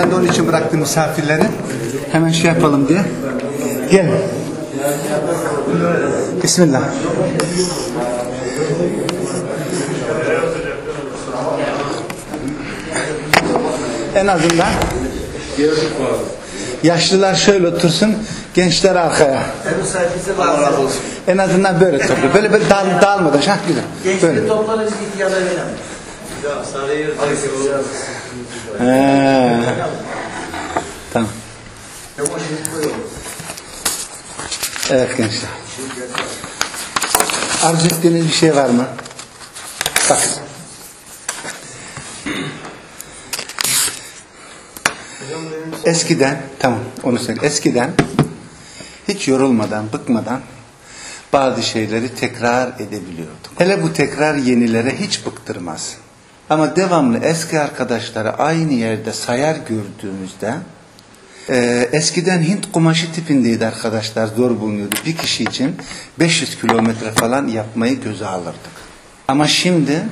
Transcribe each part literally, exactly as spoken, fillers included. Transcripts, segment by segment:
Ben de onun için bıraktım misafirleri. Hemen şey yapalım diye. Gelin. Bismillah. En azından yaşlılar şöyle otursun, gençler arkaya. En azından böyle toplu. Böyle böyle dağıl, dağılmadan. Şah güzel. Gençleri toplara biz ihtiyarlar verelim. Ya sarıyı He. Tamam. Evet gençler. Arzu ettiğiniz bir şey var mı? Bakın. Eskiden, tamam onu söyle. Eskiden hiç yorulmadan, bıkmadan bazı şeyleri tekrar edebiliyorduk. Hele bu tekrar yenilere hiç bıktırmaz. Ama devamlı eski arkadaşları aynı yerde sayar gördüğümüzde e, eskiden Hint kumaşı tipindeydi arkadaşlar, zor bulunuyordu. Bir kişi için beş yüz kilometre falan yapmayı göze alırdık. Ama şimdi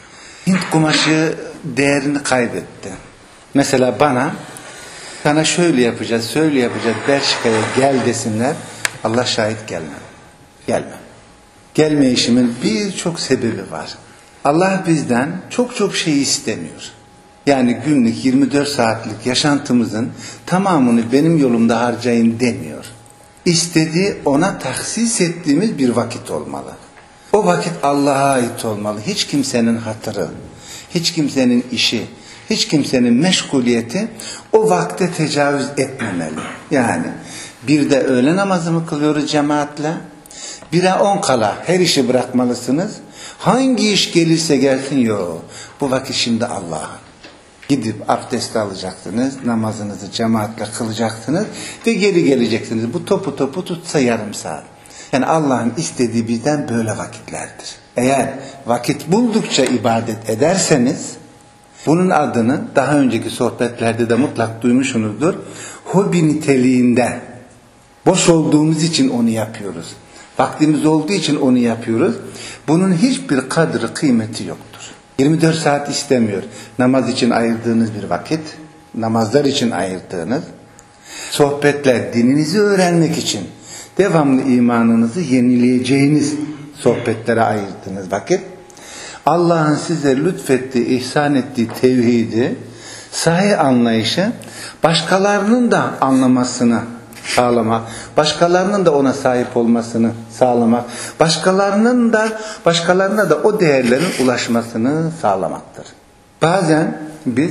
Hint kumaşı değerini kaybetti. Mesela bana sana şöyle yapacağız, şöyle yapacağız, Belçika'ya gel desinler. Allah şahit gelmem. Gelmem. Gelme işimin birçok sebebi var. Allah bizden çok çok şey istemiyor. Yani günlük yirmi dört saatlik yaşantımızın tamamını benim yolumda harcayın demiyor. İstediği ona tahsis ettiğimiz bir vakit olmalı. O vakit Allah'a ait olmalı. Hiç kimsenin hatırı, hiç kimsenin işi, hiç kimsenin meşguliyeti o vakte tecavüz etmemeli. Yani bir de öğle namazı mı kılıyoruz cemaatle? Bire on kala her işi bırakmalısınız. Hangi iş gelirse gelsin yok. Bu vakit şimdi Allah'a. Gidip abdest alacaksınız, namazınızı cemaatle kılacaksınız ve geri geleceksiniz. Bu topu topu tutsa yarım saat. Yani Allah'ın istediği bizden böyle vakitlerdir. Eğer vakit buldukça ibadet ederseniz, bunun adını daha önceki sohbetlerde de mutlak duymuşsunuzdur. Hobi niteliğinde. Boş olduğumuz için onu yapıyoruz. Vaktimiz olduğu için onu yapıyoruz. Bunun hiçbir kadri, kıymeti yoktur. yirmi dört saat istemiyor. Namaz için ayırdığınız bir vakit, namazlar için ayırdığınız, sohbetler, dininizi öğrenmek için, devamlı imanınızı yenileyeceğiniz sohbetlere ayırdığınız vakit, Allah'ın size lütfettiği, ihsan ettiği tevhidi, sahih anlayışı, başkalarının da anlamasını sağlamak, başkalarının da ona sahip olmasını sağlamak, başkalarının da başkalarına da o değerlerin ulaşmasını sağlamaktır. Bazen biz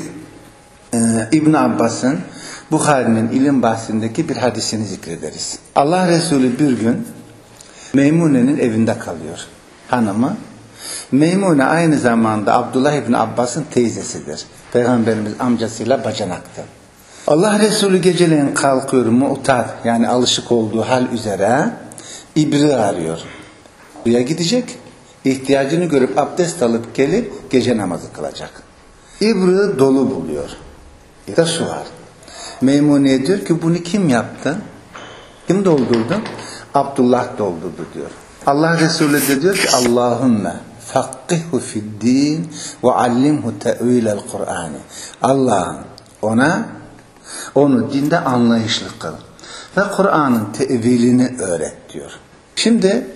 e, İbn Abbas'ın Buhari'nin ilim bahsindeki bir hadisini zikrederiz. Allah Resulü bir gün Meymune'nin evinde kalıyor. Hanımı Meymune aynı zamanda Abdullah İbn Abbas'ın teyzesidir. Peygamberimiz amcasıyla bacanaktı. Allah Resulü geceleyin kalkıyor, mu'tad yani alışık olduğu hal üzere İbri arıyor. Buraya gidecek, ihtiyacını görüp abdest alıp gelip gece namazı kılacak. İbri dolu buluyor. Bir de su var. Meymune'ye diyor ki bunu kim yaptı? Kim doldurdu? Abdullah doldurdu diyor. Allah Resulü de diyor ki Allahümme fakkihhu fi'd-din ve allimhu te'vilel Kur'an'ı. Allah'ım ona onu dinde anlayışlı kıl ve Kur'an'ın tevilini öğret diyor. Şimdi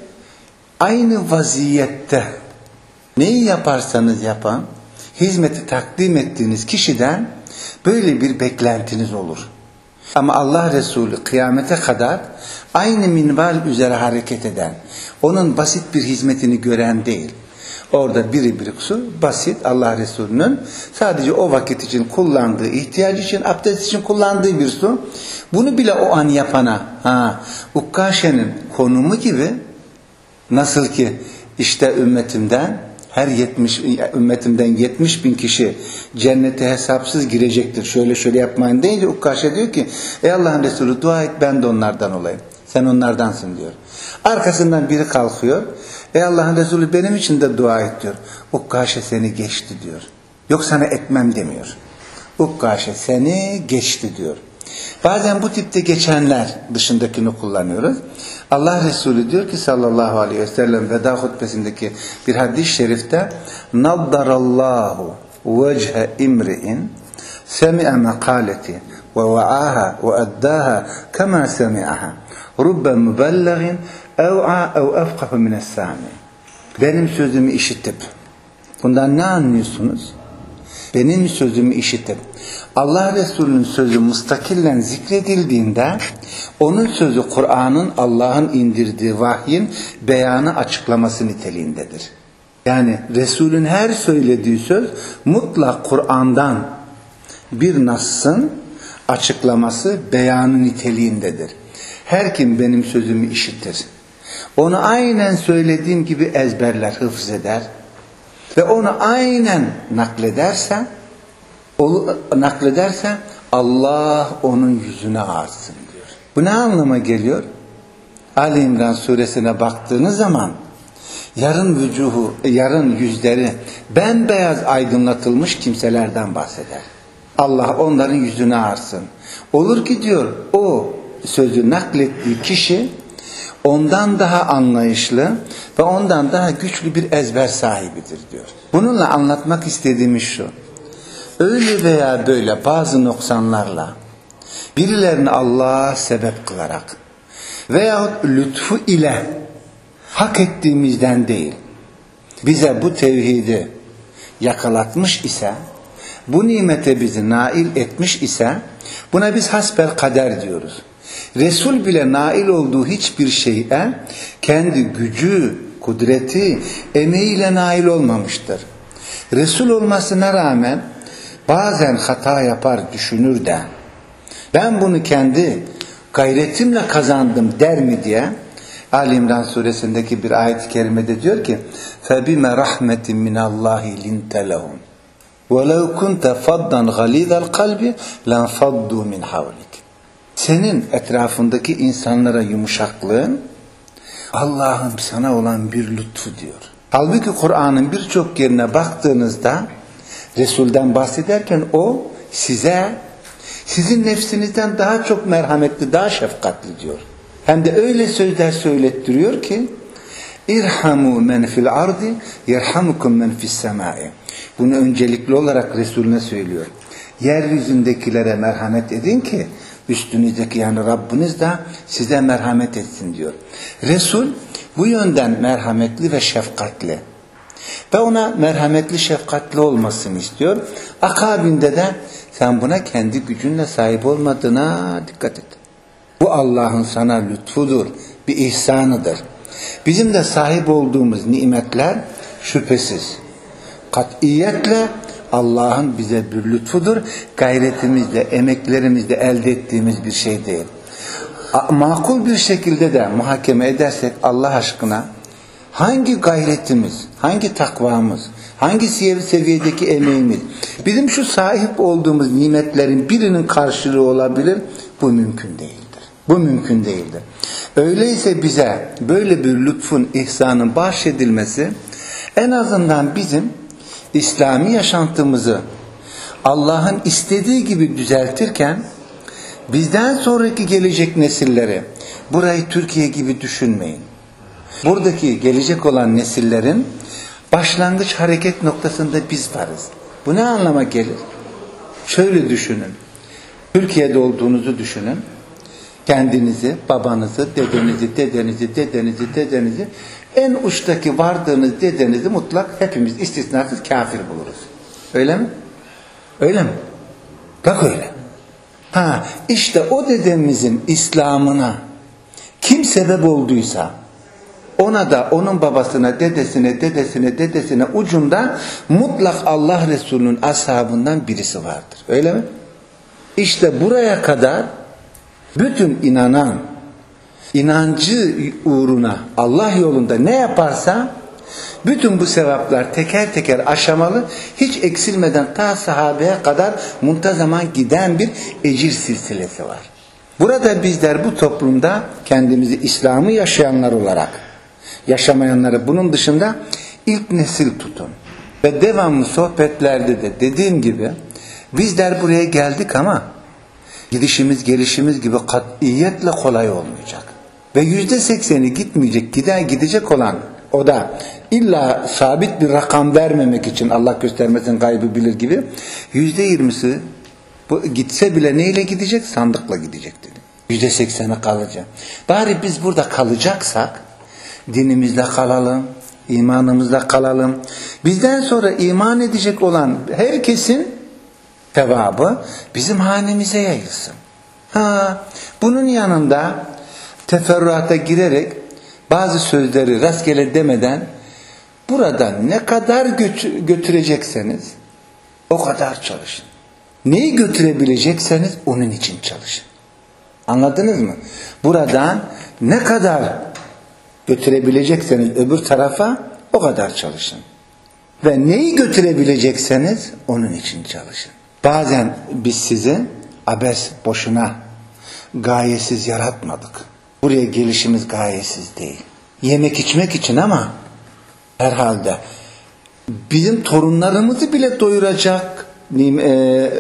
aynı vaziyette neyi yaparsanız yapın, hizmeti takdim ettiğiniz kişiden böyle bir beklentiniz olur. Ama Allah Resulü kıyamete kadar aynı minval üzere hareket eden, onun basit bir hizmetini gören değil. Orada biri bir su basit Allah Resulü'nün sadece o vakit için kullandığı, ihtiyacı için, abdest için kullandığı bir su. Bunu bile o an yapana, ha, Ukkaşe'nin konumu gibi, nasıl ki işte ümmetimden her yetmiş ümmetimden yetmiş bin kişi cennete hesapsız girecektir. Şöyle şöyle yapmayın deyince Ukkaşe diyor ki ey Allah'ın Resulü dua et ben de onlardan olayım. Sen onlardansın diyor. Arkasından biri kalkıyor. Ey Allah'ın Resulü benim için de dua et diyor. Ukkaşe seni geçti diyor. Yok sana etmem demiyor. Ukkaşe seni geçti diyor. Bazen bu tipte geçenler dışındakini kullanıyoruz. Allah Resulü diyor ki sallallahu aleyhi ve sellem veda hutbesindeki bir hadis-i şerifte naddarallahu vece imri'in semi'a makaleti ve va'aha ve addaha kema semi'aha rubbe mübellegin ev'a ev efkahu mine's-sami. Benim sözümü işitip, bundan ne anlıyorsunuz? Benim sözümü işitip, Allah Resulü'nün sözü mustakillen zikredildiğinde, onun sözü Kur'an'ın, Allah'ın indirdiği vahyin beyanı, açıklaması niteliğindedir. Yani Resul'ün her söylediği söz mutlak Kur'an'dan bir nassın açıklaması, beyanı niteliğindedir. Her kim benim sözümü işitir, onu aynen söylediğim gibi ezberler, hıfz eder ve onu aynen naklederse, o, naklederse Allah onun yüzüne ağarsın diyor. Bu ne anlama geliyor? Ali İmran suresine baktığınız zaman yarın vücuhu, yarın yüzleri bembeyaz aydınlatılmış kimselerden bahseder. Allah onların yüzüne ağarsın. Olur ki diyor, o sözü naklettiği kişi ondan daha anlayışlı ve ondan daha güçlü bir ezber sahibidir diyor. Bununla anlatmak istediğimiz şu: öyle veya böyle bazı noksanlarla birilerini Allah'a sebep kılarak veyahut lütfu ile hak ettiğimizden değil, bize bu tevhidi yakalatmış ise, bu nimete bizi nail etmiş ise, buna biz hasbel kader diyoruz. Resul bile nail olduğu hiçbir şeye kendi gücü, kudreti, emeğiyle nail olmamıştır. Resul olmasına rağmen bazen hata yapar, düşünür de ben bunu kendi gayretimle kazandım der mi diye Ali İmran suresindeki bir ayet-i kerimede diyor ki فَبِمَ رَحْمَةٍ مِنَ اللّٰهِ لِنْتَ لَهُمْ وَلَوْ كُنْتَ فَضًّا غَلِيظَ الْقَلْبِ لَنْفَضُّوا مِنْ حَوْلِكَ. Senin etrafındaki insanlara yumuşaklığın Allah'ın sana olan bir lütfu diyor. Halbuki Kur'an'ın birçok yerine baktığınızda Resul'den bahsederken o size, sizin nefsinizden daha çok merhametli, daha şefkatli diyor. Hem de öyle sözler söylettiriyor ki İrhamu men fil ardi yerhamukum men fis semai. Bunu öncelikli olarak Resulüne söylüyor. Yeryüzündekilere merhamet edin ki üstünüzdeki, yani Rabbiniz de size merhamet etsin diyor. Resul bu yönden merhametli ve şefkatli. Ve ona merhametli, şefkatli olmasını istiyor. Akabinde de sen buna kendi gücünle sahip olmadığına dikkat et. Bu Allah'ın sana lütfudur, bir ihsanıdır. Bizim de sahip olduğumuz nimetler şüphesiz, katiyetle Allah'ın bize bir lütfudur. Gayretimizle, emeklerimizle elde ettiğimiz bir şey değil. Makul bir şekilde de muhakeme edersek Allah aşkına hangi gayretimiz, hangi takvamız, hangi seviyedeki emeğimiz bizim şu sahip olduğumuz nimetlerin birinin karşılığı olabilir? Bu mümkün değildir. Bu mümkün değildir. Öyleyse bize böyle bir lütfun, ihsanın bahşedilmesi en azından bizim İslami yaşantımızı Allah'ın istediği gibi düzeltirken bizden sonraki gelecek nesilleri, burayı Türkiye gibi düşünmeyin. Buradaki gelecek olan nesillerin başlangıç hareket noktasında biz varız. Bu ne anlama gelir? Şöyle düşünün. Türkiye'de olduğunuzu düşünün. Kendinizi, babanızı, dedenizi, dedenizi, dedenizi, dedenizi, en uçtaki vardığınız dedenizi mutlak hepimiz istisnasız kafir buluruz. Öyle mi? Öyle mi? Bak öyle. Ha, işte o dedemizin İslam'ına kim sebep olduysa ona da, onun babasına, dedesine, dedesine, dedesine ucunda mutlak Allah Resulü'nün ashabından birisi vardır. Öyle mi? İşte buraya kadar bütün inanan, inancı uğruna Allah yolunda ne yaparsa bütün bu sevaplar teker teker aşamalı, hiç eksilmeden ta sahabeye kadar muntazaman giden bir ecir silsilesi var. Burada bizler bu toplumda kendimizi İslam'ı yaşayanlar olarak, yaşamayanları bunun dışında ilk nesil tutun. Ve devamlı sohbetlerde de dediğim gibi bizler buraya geldik ama gidişimiz gelişimiz gibi katiyetle kolay olmayacak. Ve yüzde sekseni gitmeyecek, gider gidecek olan, o da illa sabit bir rakam vermemek için Allah göstermesin gaybı bilir gibi, yüzde yirmisi Bu gitse bile neyle gidecek? Sandıkla gidecek dedi. Yüzde sekseni kalacak. Bari biz burada kalacaksak dinimizle kalalım, imanımızla kalalım. Bizden sonra iman edecek olan herkesin sevabı bizim hanemize yayılsın. Ha, bunun yanında teferruata girerek bazı sözleri rastgele demeden burada ne kadar götü- götürecekseniz o kadar çalışın. Neyi götürebilecekseniz onun için çalışın. Anladınız mı? Buradan ne kadar götürebilecekseniz öbür tarafa o kadar çalışın. Ve neyi götürebilecekseniz onun için çalışın. Bazen biz sizi abes, boşuna, gayesiz yaratmadık. Buraya gelişimiz gayesiz değil. Yemek içmek için ama herhalde bizim torunlarımızı bile doyuracak e,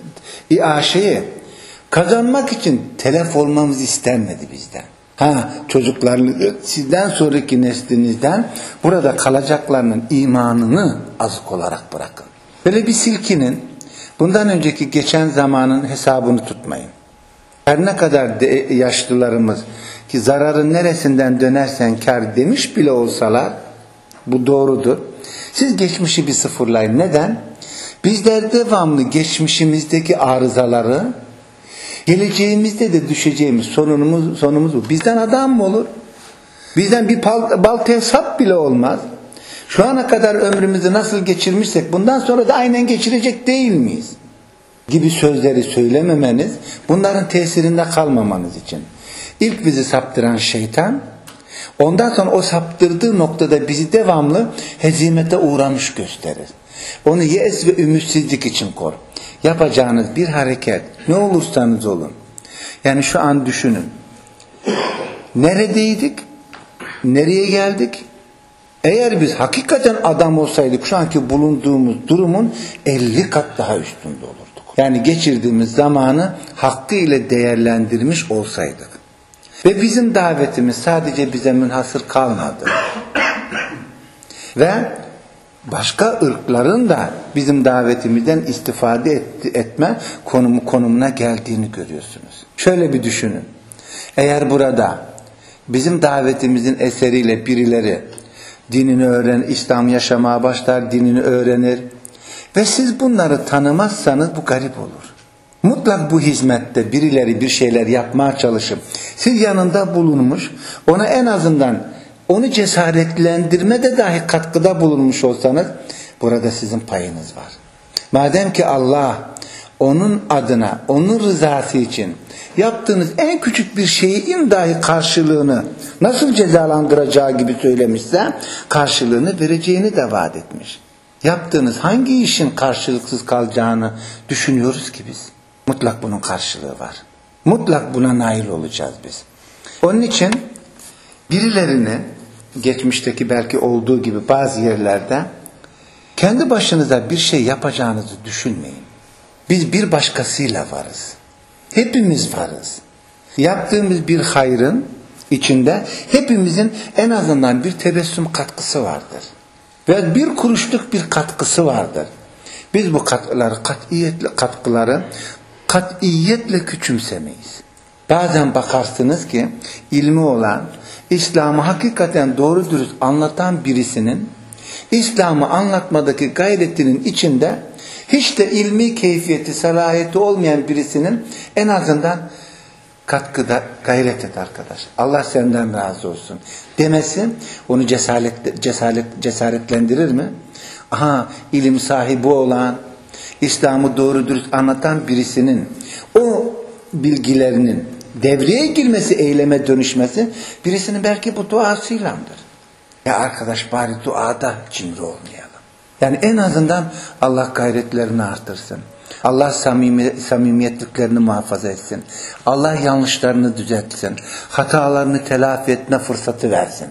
iaşeyi kazanmak için telef olmamız istenmedi bizden. Ha, çocuklarınızı sizden sonraki neslinizden burada kalacaklarının imanını azık olarak bırakın. Böyle bir silkinin bundan önceki geçen zamanın hesabını tutmayın. Her ne kadar de yaşlılarımız ki zararın neresinden dönersen kar demiş bile olsalar bu doğrudur. Siz geçmişi bir sıfırlayın. Neden? Bizler devamlı geçmişimizdeki arızaları geleceğimizde de düşeceğimiz sonumuz, sonumuz bu. Bizden adam mı olur? Bizden bir bal, baltaya sap bile olmaz. Şu ana kadar ömrümüzü nasıl geçirmişsek bundan sonra da aynen geçirecek değil miyiz? Gibi sözleri söylememeniz, bunların tesirinde kalmamanız için. İlk bizi saptıran şeytan, ondan sonra o saptırdığı noktada bizi devamlı hezimete uğramış gösterir. Onu yes ve ümitsizlik için kor. Yapacağınız bir hareket, ne olursanız olun. Yani şu an düşünün. Neredeydik? Nereye geldik? Eğer biz hakikaten adam olsaydık şu anki bulunduğumuz durumun elli kat daha üstünde olurduk. Yani geçirdiğimiz zamanı hakkıyla değerlendirmiş olsaydık. Ve bizim davetimiz sadece bize münhasır kalmadı. Ve başka ırkların da bizim davetimizden istifade et, etme konumu, konumuna geldiğini görüyorsunuz. Şöyle bir düşünün. Eğer burada bizim davetimizin eseriyle birileri dinini öğren, İslam yaşamaya başlar, dinini öğrenir ve siz bunları tanımazsanız bu garip olur. Mutlak bu hizmette birileri bir şeyler yapmaya çalışıp siz yanında bulunmuş, ona en azından onu cesaretlendirmede dahi katkıda bulunmuş olsanız burada sizin payınız var. Madem ki Allah onun adına, onun rızası için yaptığınız en küçük bir şeyin dahi karşılığını nasıl cezalandıracağı gibi söylemişse karşılığını vereceğini de vaat etmiş. Yaptığınız hangi işin karşılıksız kalacağını düşünüyoruz ki biz. Mutlak bunun karşılığı var. Mutlak buna nail olacağız biz. Onun için birilerini geçmişteki belki olduğu gibi bazı yerlerde kendi başınıza bir şey yapacağınızı düşünmeyin. Biz bir başkasıyla varız. Hepimiz varız. Yaptığımız bir hayrın içinde hepimizin en azından bir tebessüm katkısı vardır. Ve bir kuruşluk bir katkısı vardır. Biz bu katkıları, katiyetle katkıları katiyetle küçümsemeyiz. Bazen bakarsınız ki ilmi olan, İslam'ı hakikaten doğru dürüst anlatan birisinin İslam'ı anlatmadaki gayretinin içinde hiç de ilmi keyfiyeti, salahiyeti olmayan birisinin en azından katkıda gayret et arkadaş. Allah senden razı olsun demesin, onu cesaret, cesaret, cesaretlendirir mi? Aha, ilim sahibi olan, İslam'ı doğru dürüst anlatan birisinin o bilgilerinin devreye girmesi, eyleme dönüşmesi birisinin belki bu duasıylandır. Ya arkadaş bari duada cimri olmayalım. Yani en azından Allah gayretlerini artırsın. Allah samimi, samimiyetliklerini muhafaza etsin. Allah yanlışlarını düzeltsin. Hatalarını telafi etme fırsatı versin.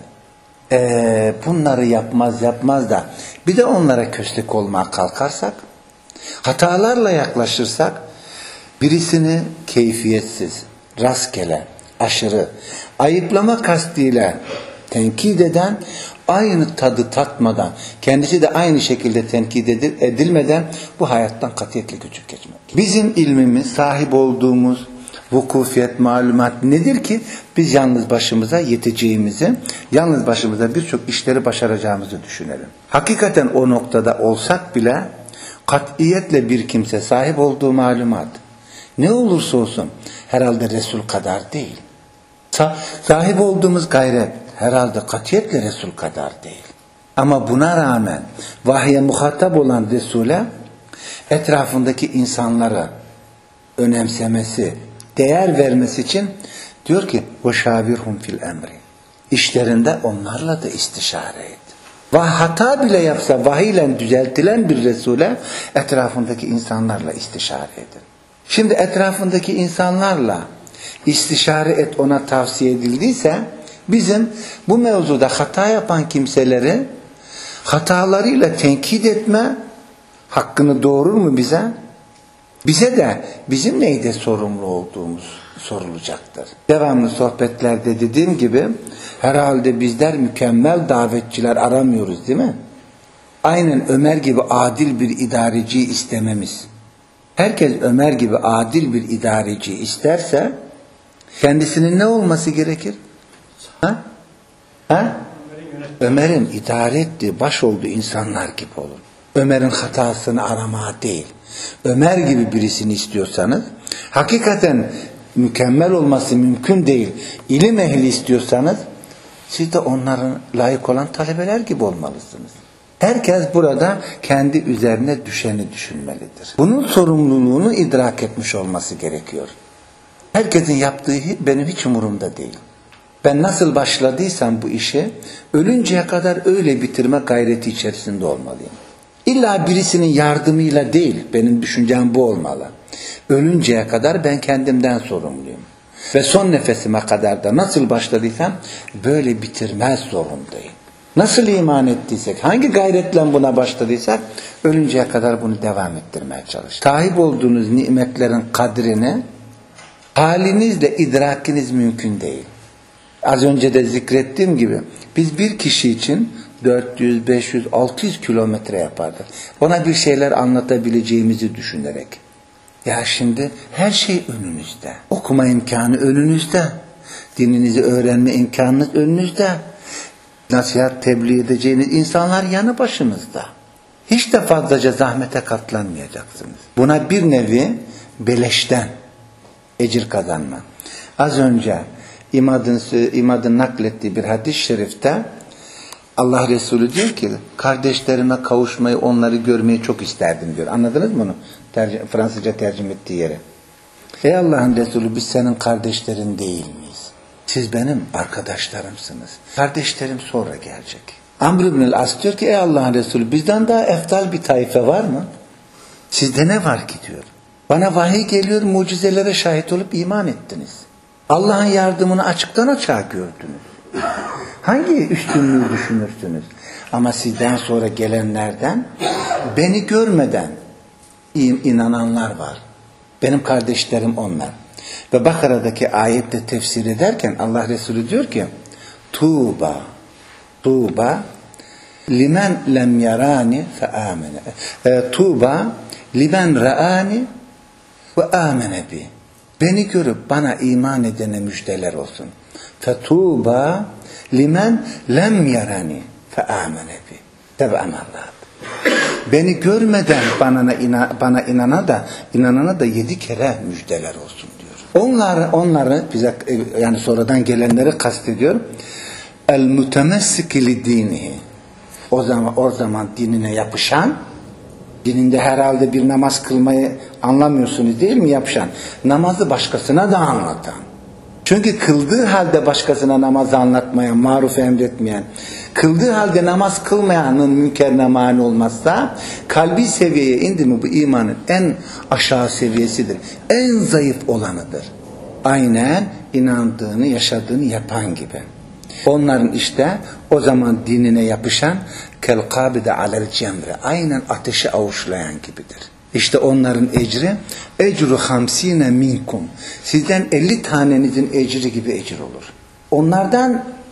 Ee, bunları yapmaz yapmaz da bir de onlara köstek olmaya kalkarsak, hatalarla yaklaşırsak birisini keyfiyetsiz, rastgele, aşırı, ayıplama kastıyla tenkit eden, aynı tadı tatmadan, kendisi de aynı şekilde tenkit edilmeden bu hayattan katiyetle göçüp geçmek. Bizim ilmimiz, sahip olduğumuz vukufiyet, malumat nedir ki biz yalnız başımıza yeteceğimizi, yalnız başımıza birçok işleri başaracağımızı düşünelim. Hakikaten o noktada olsak bile katiyetle bir kimse sahip olduğu malumat ne olursa olsun herhalde Resul kadar değil. Sa- sahip olduğumuz gayret herhalde katiyetle Resul kadar değil. Ama buna rağmen vahye muhatap olan Resul'e etrafındaki insanları önemsemesi, değer vermesi için diyor ki وَشَاوِرْهُمْ fil emri. İşlerinde onlarla da istişare et. Ve hata bile yapsa vahiyle düzeltilen bir Resul'e etrafındaki insanlarla istişare edin. Şimdi etrafındaki insanlarla istişare et ona tavsiye edildiyse bizim bu mevzuda hata yapan kimseleri hatalarıyla tenkit etme hakkını doğurur mu bize? Bize de bizim neyde sorumlu olduğumuz sorulacaktır. Devamlı sohbetlerde dediğim gibi herhalde bizler mükemmel davetçiler aramıyoruz değil mi? Aynen Ömer gibi adil bir idareci istememiz. Herkes Ömer gibi adil bir idareci isterse kendisinin ne olması gerekir? Ha? Ha? Ömer'in idare ettiği, baş olduğu insanlar gibi olur. Ömer'in hatasını aramaya değil. Ömer gibi birisini istiyorsanız, hakikaten mükemmel olması mümkün değil, İlim ehli istiyorsanız, siz de onların layık olan talebeler gibi olmalısınız. Herkes burada kendi üzerine düşeni düşünmelidir. Bunun sorumluluğunu idrak etmiş olması gerekiyor. Herkesin yaptığı benim hiç umurumda değil. Ben nasıl başladıysam bu işi, ölünceye kadar öyle bitirme gayreti içerisinde olmalıyım. İlla birisinin yardımıyla değil, benim düşüncem bu olmalı. Ölünceye kadar ben kendimden sorumluyum. Ve son nefesime kadar da nasıl başladıysam böyle bitirmez zorundayım. Nasıl iman ettiysek, hangi gayretle buna başladıysak ölünceye kadar bunu devam ettirmeye çalış. Sahip olduğunuz nimetlerin kadrini halinizle idrakiniz mümkün değil. Az önce de zikrettiğim gibi biz bir kişi için dört yüz, beş yüz, altı yüz kilometre yapardık. Ona bir şeyler anlatabileceğimizi düşünerek. Ya şimdi her şey önünüzde. Okuma imkanı önünüzde. Dininizi öğrenme imkanınız önünüzde. Nasihat tebliğ edeceğiniz insanlar yanı başınızda. Hiç de fazlaca zahmete katlanmayacaksınız. Buna bir nevi beleşten ecir kazanma. Az önce İmad'ın, İmad'ın naklettiği bir hadis-i şerifte Allah Resulü diyor ki kardeşlerime kavuşmayı, onları görmeyi çok isterdim diyor. Anladınız mı onu? Tercih, Fransızca tercüme ettiği yere. Ey Allah'ın Resulü, biz senin kardeşlerin değil miyiz? Siz benim arkadaşlarımsınız. Kardeşlerim sonra gelecek. Amr ibn el-As diyor ki ey Allah'ın Resulü, bizden daha eftal bir taife var mı? Sizde ne var ki diyor. Bana vahiy geliyor, mucizelere şahit olup iman ettiniz. Allah'ın yardımını açıktan açığa gördünüz. Hangi üstünlüğü düşünürsünüz? Ama sizden sonra gelenlerden beni görmeden inananlar var. Benim kardeşlerim onlar. Ve Bakara'daki ayette tefsir ederken Allah Resulü diyor ki Tuğba Tuğba limen lem yarani fe amene. E, Tuğba limen ra'ani ve amene bi. Beni görüp bana iman edene müjdeler olsun. Fetuba limen lem yarani fe amene bi. Teb'an Allah. Beni görmeden bana, ina, bana inana da inanana da yedi kere müjdeler olsun diyor. Onları onları bize yani sonradan gelenleri kastediyor. El mutemessiki li dinihi. O zaman o zaman dinine yapışan, dininde herhalde bir namaz kılmayı anlamıyorsunuz değil mi yapışan? Namazı başkasına da anlatan. Çünkü kıldığı halde başkasına namazı anlatmayan, maruf emretmeyen, kıldığı halde namaz kılmayanın münkerine mani olmazsa, kalbi seviyeye indi mi bu imanın en aşağı seviyesidir. En zayıf olanıdır. Aynen inandığını, yaşadığını yapan gibi. Onların işte o zaman dinine yapışan kel kabide alel cemre, aynen ateşe avuçlayan gibidir. İşte onların ecri ecru hamsine minkum, sizden elli tanenizin ecri gibi ecir olur. Onlardan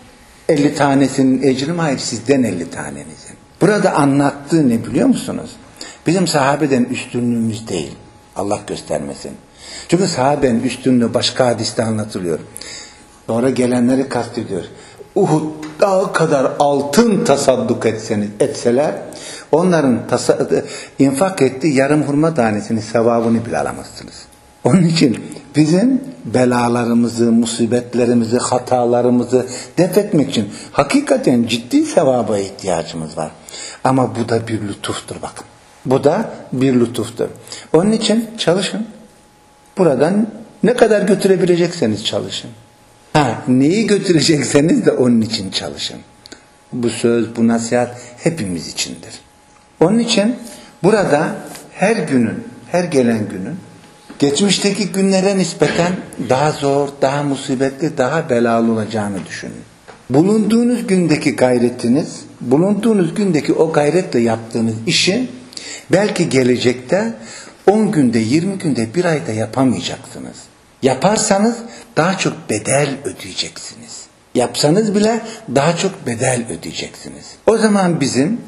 elli tanesinin ecri mi? Hayır, sizden elli tanenizin. Burada anlattığı ne biliyor musunuz? Bizim sahabeden üstünlüğümüz değil. Allah göstermesin. Çünkü sahabenin üstünlüğü başka hadiste anlatılıyor. Sonra gelenleri kastediyor. Uhud dağı kadar altın tasadduk etseniz, etseler onların tasa- infak ettiği yarım hurma tanesinin sevabını bile alamazsınız. Onun için bizim belalarımızı, musibetlerimizi, hatalarımızı def etmek için hakikaten ciddi sevaba ihtiyacımız var. Ama bu da bir lütuftur bakın. Bu da bir lütuftur. Onun için çalışın. Buradan ne kadar götürebilecekseniz çalışın. Ha, neyi götürecekseniz de onun için çalışın. Bu söz, bu nasihat hepimiz içindir. Onun için burada her günün, her gelen günün geçmişteki günlere nispeten daha zor, daha musibetli, daha belalı olacağını düşünün. Bulunduğunuz gündeki gayretiniz, bulunduğunuz gündeki o gayretle yaptığınız işi belki gelecekte on günde, yirmi günde, bir ayda yapamayacaksınız. Yaparsanız daha çok bedel ödeyeceksiniz. Yapsanız bile daha çok bedel ödeyeceksiniz. O zaman bizim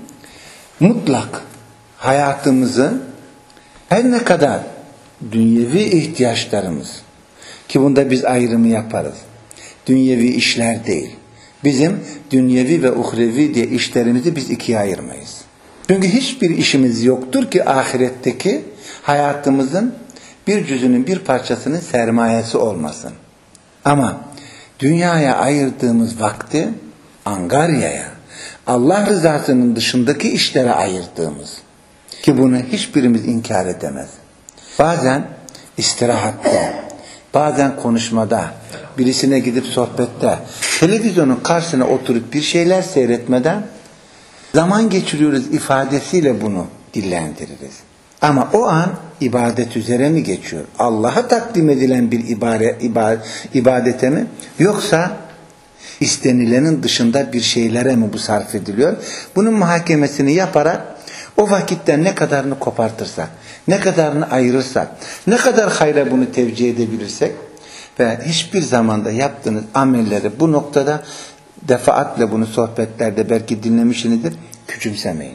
mutlak hayatımızı her ne kadar dünyevi ihtiyaçlarımız, ki bunda biz ayrımı yaparız, dünyevi işler değil. Bizim dünyevi ve uhrevi diye işlerimizi biz ikiye ayırmayız. Çünkü hiçbir işimiz yoktur ki ahiretteki hayatımızın bir cüzünün, bir parçasının sermayesi olmasın. Ama dünyaya ayırdığımız vakti angaryaya, Allah rızasının dışındaki işlere ayırdığımız, ki bunu hiçbirimiz inkar edemez. Bazen istirahatte, bazen konuşmada, birisine gidip sohbette, televizyonun karşısına oturup bir şeyler seyretmeden zaman geçiriyoruz ifadesiyle bunu dillendiririz. Ama o an ibadet üzere mi geçiyor? Allah'a takdim edilen bir ibare, ibadete mi? Yoksa istenilenin dışında bir şeylere mi bu sarf ediliyor? Bunun muhakemesini yaparak o vakitten ne kadarını kopartırsak, ne kadarını ayırırsak, ne kadar hayra bunu tevcih edebilirsek ve hiçbir zamanda yaptığınız amelleri bu noktada defaatle bunu sohbetlerde belki dinlemişsinizdir, küçümsemeyin.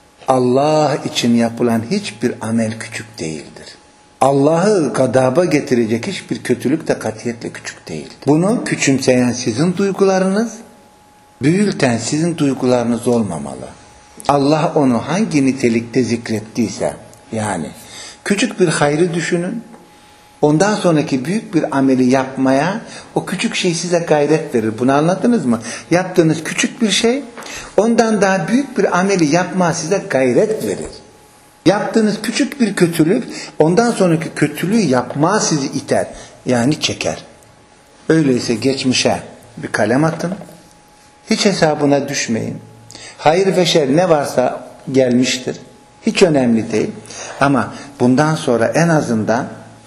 Allah için yapılan hiçbir amel küçük değildir. Allah'ı gadaba getirecek hiçbir kötülük de katiyetle küçük değildir. Bunu küçümseyen sizin duygularınız, büyülten sizin duygularınız olmamalı. Allah onu hangi nitelikte zikrettiyse, yani küçük bir hayrı düşünün, ondan sonraki büyük bir ameli yapmaya o küçük şey size gayret verir. Bunu anladınız mı? Yaptığınız küçük bir şey ondan daha büyük bir ameli yapmaya size gayret verir. Yaptığınız küçük bir kötülük ondan sonraki kötülüğü yapmaya sizi iter. Yani çeker. Öyleyse geçmişe bir kalem atın. Hiç hesabına düşmeyin. Hayır ve şer ne varsa gelmiştir. Hiç önemli değil. Ama bundan sonra en azından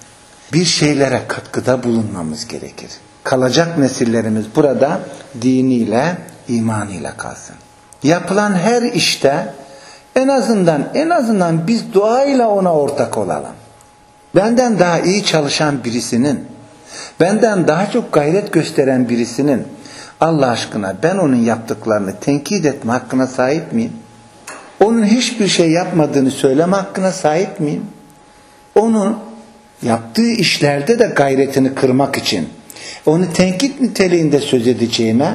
bir şeylere katkıda bulunmamız gerekir. Kalacak nesillerimiz burada diniyle, imanıyla kalsın. Yapılan her işte en azından en azından biz duayla ona ortak olalım. Benden daha iyi çalışan birisinin, benden daha çok gayret gösteren birisinin Allah aşkına ben onun yaptıklarını tenkit etme hakkına sahip miyim? Onun hiçbir şey yapmadığını söyleme hakkına sahip miyim? Onun yaptığı işlerde de gayretini kırmak için onu tenkit niteliğinde söz edeceğime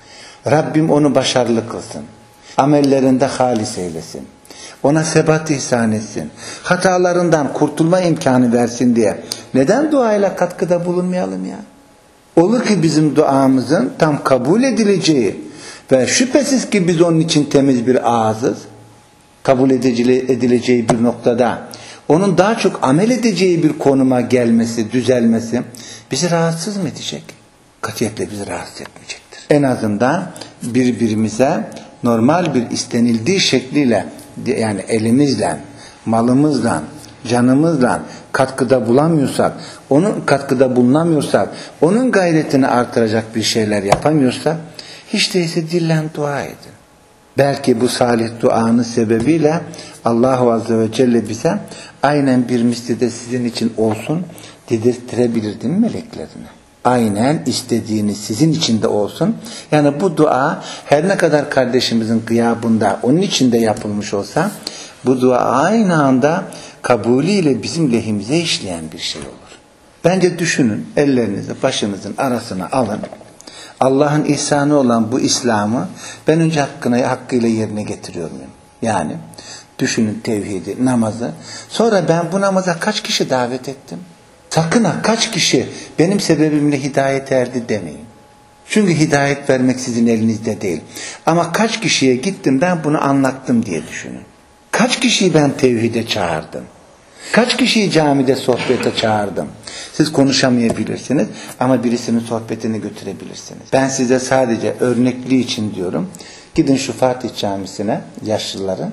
Rabbim onu başarılı kılsın. Amellerinde halis eylesin. Ona sebat ihsan etsin. Hatalarından kurtulma imkanı versin diye. Neden duayla katkıda bulunmayalım ya? Olur ki bizim duamızın tam kabul edileceği ve şüphesiz ki biz onun için temiz bir ağızız. Kabul edileceği bir noktada onun daha çok amel edeceği bir konuma gelmesi, düzelmesi bizi rahatsız mı edecek? Katiyetle bizi rahatsız etmeyecektir. En azından birbirimize normal bir istenildiği şekliyle, yani elimizle, malımızla, canımızla katkıda bulamıyorsak, onun katkıda bulunamıyorsak, onun gayretini artıracak bir şeyler yapamıyorsak, hiç değilse dillen dua edin. Belki bu salih duanın sebebiyle Allah Azze ve Celle bize aynen bir misli de sizin için olsun dedirttirebilir değil mi meleklerine? Aynen istediğiniz sizin içinde olsun. Yani bu dua her ne kadar kardeşimizin gıyabında onun içinde yapılmış olsa bu dua aynı anda kabulüyle bizim lehimize işleyen bir şey olur. Bence düşünün, ellerinizi başınızın arasına alın. Allah'ın ihsanı olan bu İslam'ı ben önce hakkına, hakkıyla yerine getiriyor muyum? Yani düşünün tevhidi, namazı. Sonra ben bu namaza kaç kişi davet ettim? Sakın ha kaç kişi benim sebebimle hidayet erdi demeyin. Çünkü hidayet vermek sizin elinizde değil. Ama kaç kişiye gittim ben bunu anlattım diye düşünün. Kaç kişiyi ben tevhide çağırdım? Kaç kişiyi camide sohbete çağırdım? Siz konuşamayabilirsiniz ama birisinin sohbetini götürebilirsiniz. Ben size sadece örnekliği için diyorum. Gidin şu Fatih Camisi'ne, yaşlıların,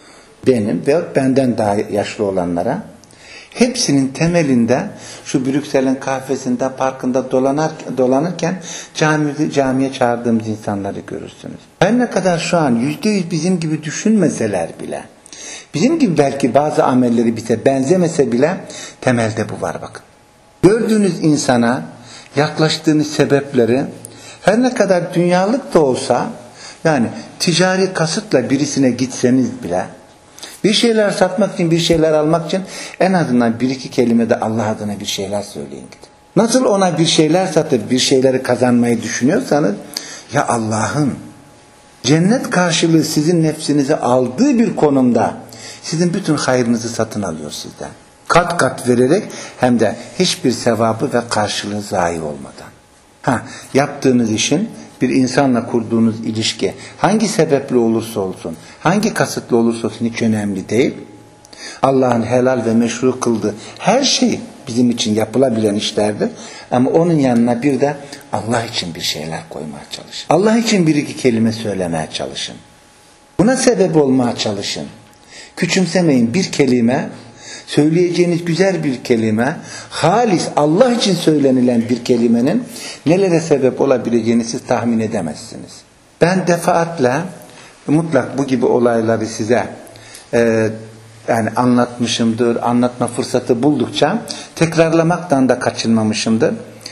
benim ve benden daha yaşlı olanlara, hepsinin temelinde şu Brüksel'in kahvesinde, parkında dolanar, dolanırken cami, camiye çağırdığımız insanları görürsünüz. Her ne kadar şu an yüzde yüz bizim gibi düşünmeseler bile, bizim gibi belki bazı amelleri bize benzemese bile temelde bu var bakın. Gördüğünüz insana yaklaştığınız sebepleri her ne kadar dünyalık da olsa, yani ticari kasıtla birisine gitseniz bile, bir şeyler satmak için, bir şeyler almak için en azından bir iki kelime de Allah adına bir şeyler söyleyin gidin. Nasıl ona bir şeyler satıp bir şeyleri kazanmayı düşünüyorsanız, ya Allah'ın cennet karşılığı sizin nefsinize aldığı bir konumda sizin bütün hayrınızı satın alıyor sizden. Kat kat vererek hem de hiçbir sevabı ve karşılığı zayi olmadan. Ha, yaptığınız işin, bir insanla kurduğunuz ilişki hangi sebeple olursa olsun, hangi kasıtlı olursa olsun hiç önemli değil. Allah'ın helal ve meşru kıldığı her şey bizim için yapılabilen işlerdir. Ama onun yanına bir de Allah için bir şeyler koymaya çalışın. Allah için bir iki kelime söylemeye çalışın. Buna sebep olmaya çalışın. Küçümsemeyin, bir kelime, söyleyeceğiniz güzel bir kelime, halis Allah için söylenilen bir kelimenin nelere sebep olabileceğini siz tahmin edemezsiniz. Ben defaatle mutlak bu gibi olayları size e, yani anlatmışımdır, anlatma fırsatı buldukça tekrarlamaktan da kaçınmamışımdır.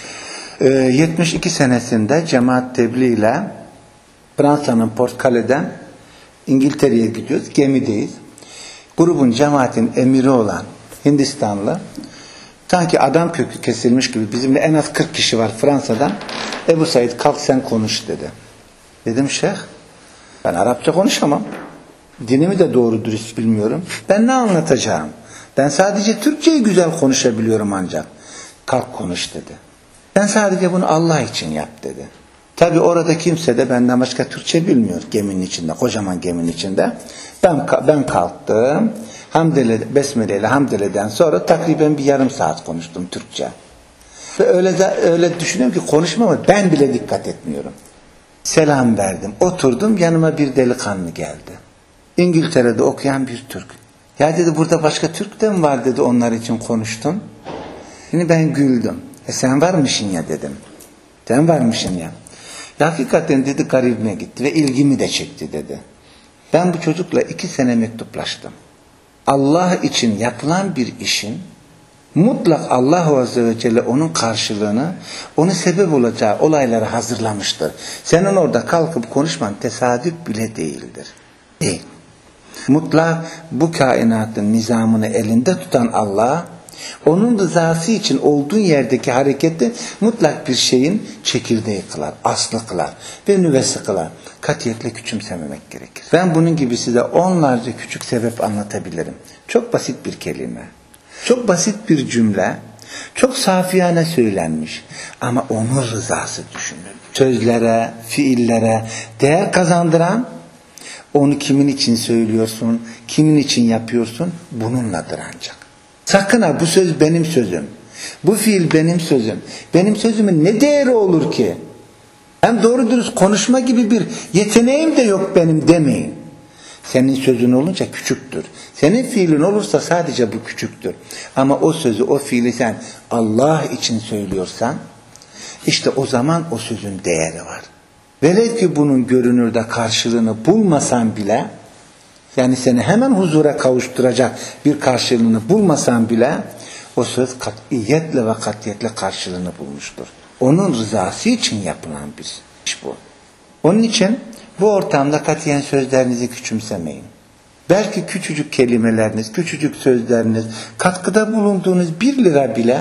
E, yetmiş iki senesinde cemaat tebliğ ile Fransa'nın Port Cale'den İngiltere'ye gidiyoruz, gemideyiz. Grubun, cemaatin emiri olan Hindistanlı, sanki adam kökü kesilmiş gibi, bizimle en az kırk kişi var Fransa'dan. Ebu Said kalk sen konuş dedi. Dedim şeyh, ben Arapça konuşamam. Dinimi de doğru dürüst bilmiyorum. Ben ne anlatacağım? Ben sadece Türkçeyi güzel konuşabiliyorum ancak. Kalk konuş dedi. Ben sadece bunu Allah için yap dedi. Tabi orada kimse de benden başka Türkçe bilmiyor geminin içinde, kocaman geminin içinde. Ben, ben kalktım. Hamdele, Besmele ile Hamdele'den sonra takriben bir yarım saat konuştum Türkçe. Ve öyle, de, öyle düşünüyorum ki konuşmama ben bile dikkat etmiyorum. Selam verdim. Oturdum, yanıma bir delikanlı geldi. İngiltere'de okuyan bir Türk. Ya dedi, burada başka Türk de mi var dedi, onlar için konuştun. Şimdi ben güldüm. E sen varmışsın ya dedim. Sen varmışsın ya. Ya hakikaten dedi, garibime gitti ve ilgimi de çekti dedi. Ben bu çocukla iki sene mektuplaştım. Allah için yapılan bir işin mutlak Allah Azze ve Celle onun karşılığını, onu sebep olacağı olaylara hazırlamıştır. Senin orada kalkıp konuşman tesadüf bile değildir. Değil. Mutlak bu kainatın nizamını elinde tutan Allah, onun rızası için olduğun yerdeki hareketi mutlak bir şeyin çekirdeği kılar, aslı kılar ve nüvesi kılar. Katiyetle küçümsememek gerekir. Ben bunun gibi size onlarca küçük sebep anlatabilirim. Çok basit bir kelime, çok basit bir cümle, çok safiyane söylenmiş ama onun rızası düşünün. Sözlere, fiillere değer kazandıran, onu kimin için söylüyorsun, kimin için yapıyorsun, bununladır ancak. Sakın ha, bu söz benim sözüm, bu fiil benim sözüm, benim sözümün ne değeri olur ki? Hem doğru dürüst konuşma gibi bir yeteneğim de yok benim demeyin. Senin sözün olunca küçüktür. Senin fiilin olursa sadece bu küçüktür. Ama o sözü, o fiili sen Allah için söylüyorsan, işte o zaman o sözün değeri var. Velev ki bunun görünürde karşılığını bulmasan bile, yani seni hemen huzura kavuşturacak bir karşılığını bulmasan bile, o söz katiyetle ve katiyetle karşılığını bulmuştur. Onun rızası için yapılan bir iş bu. Onun için bu ortamda katiyen sözlerinizi küçümsemeyin. Belki küçücük kelimeleriniz, küçücük sözleriniz, katkıda bulunduğunuz bir lira bile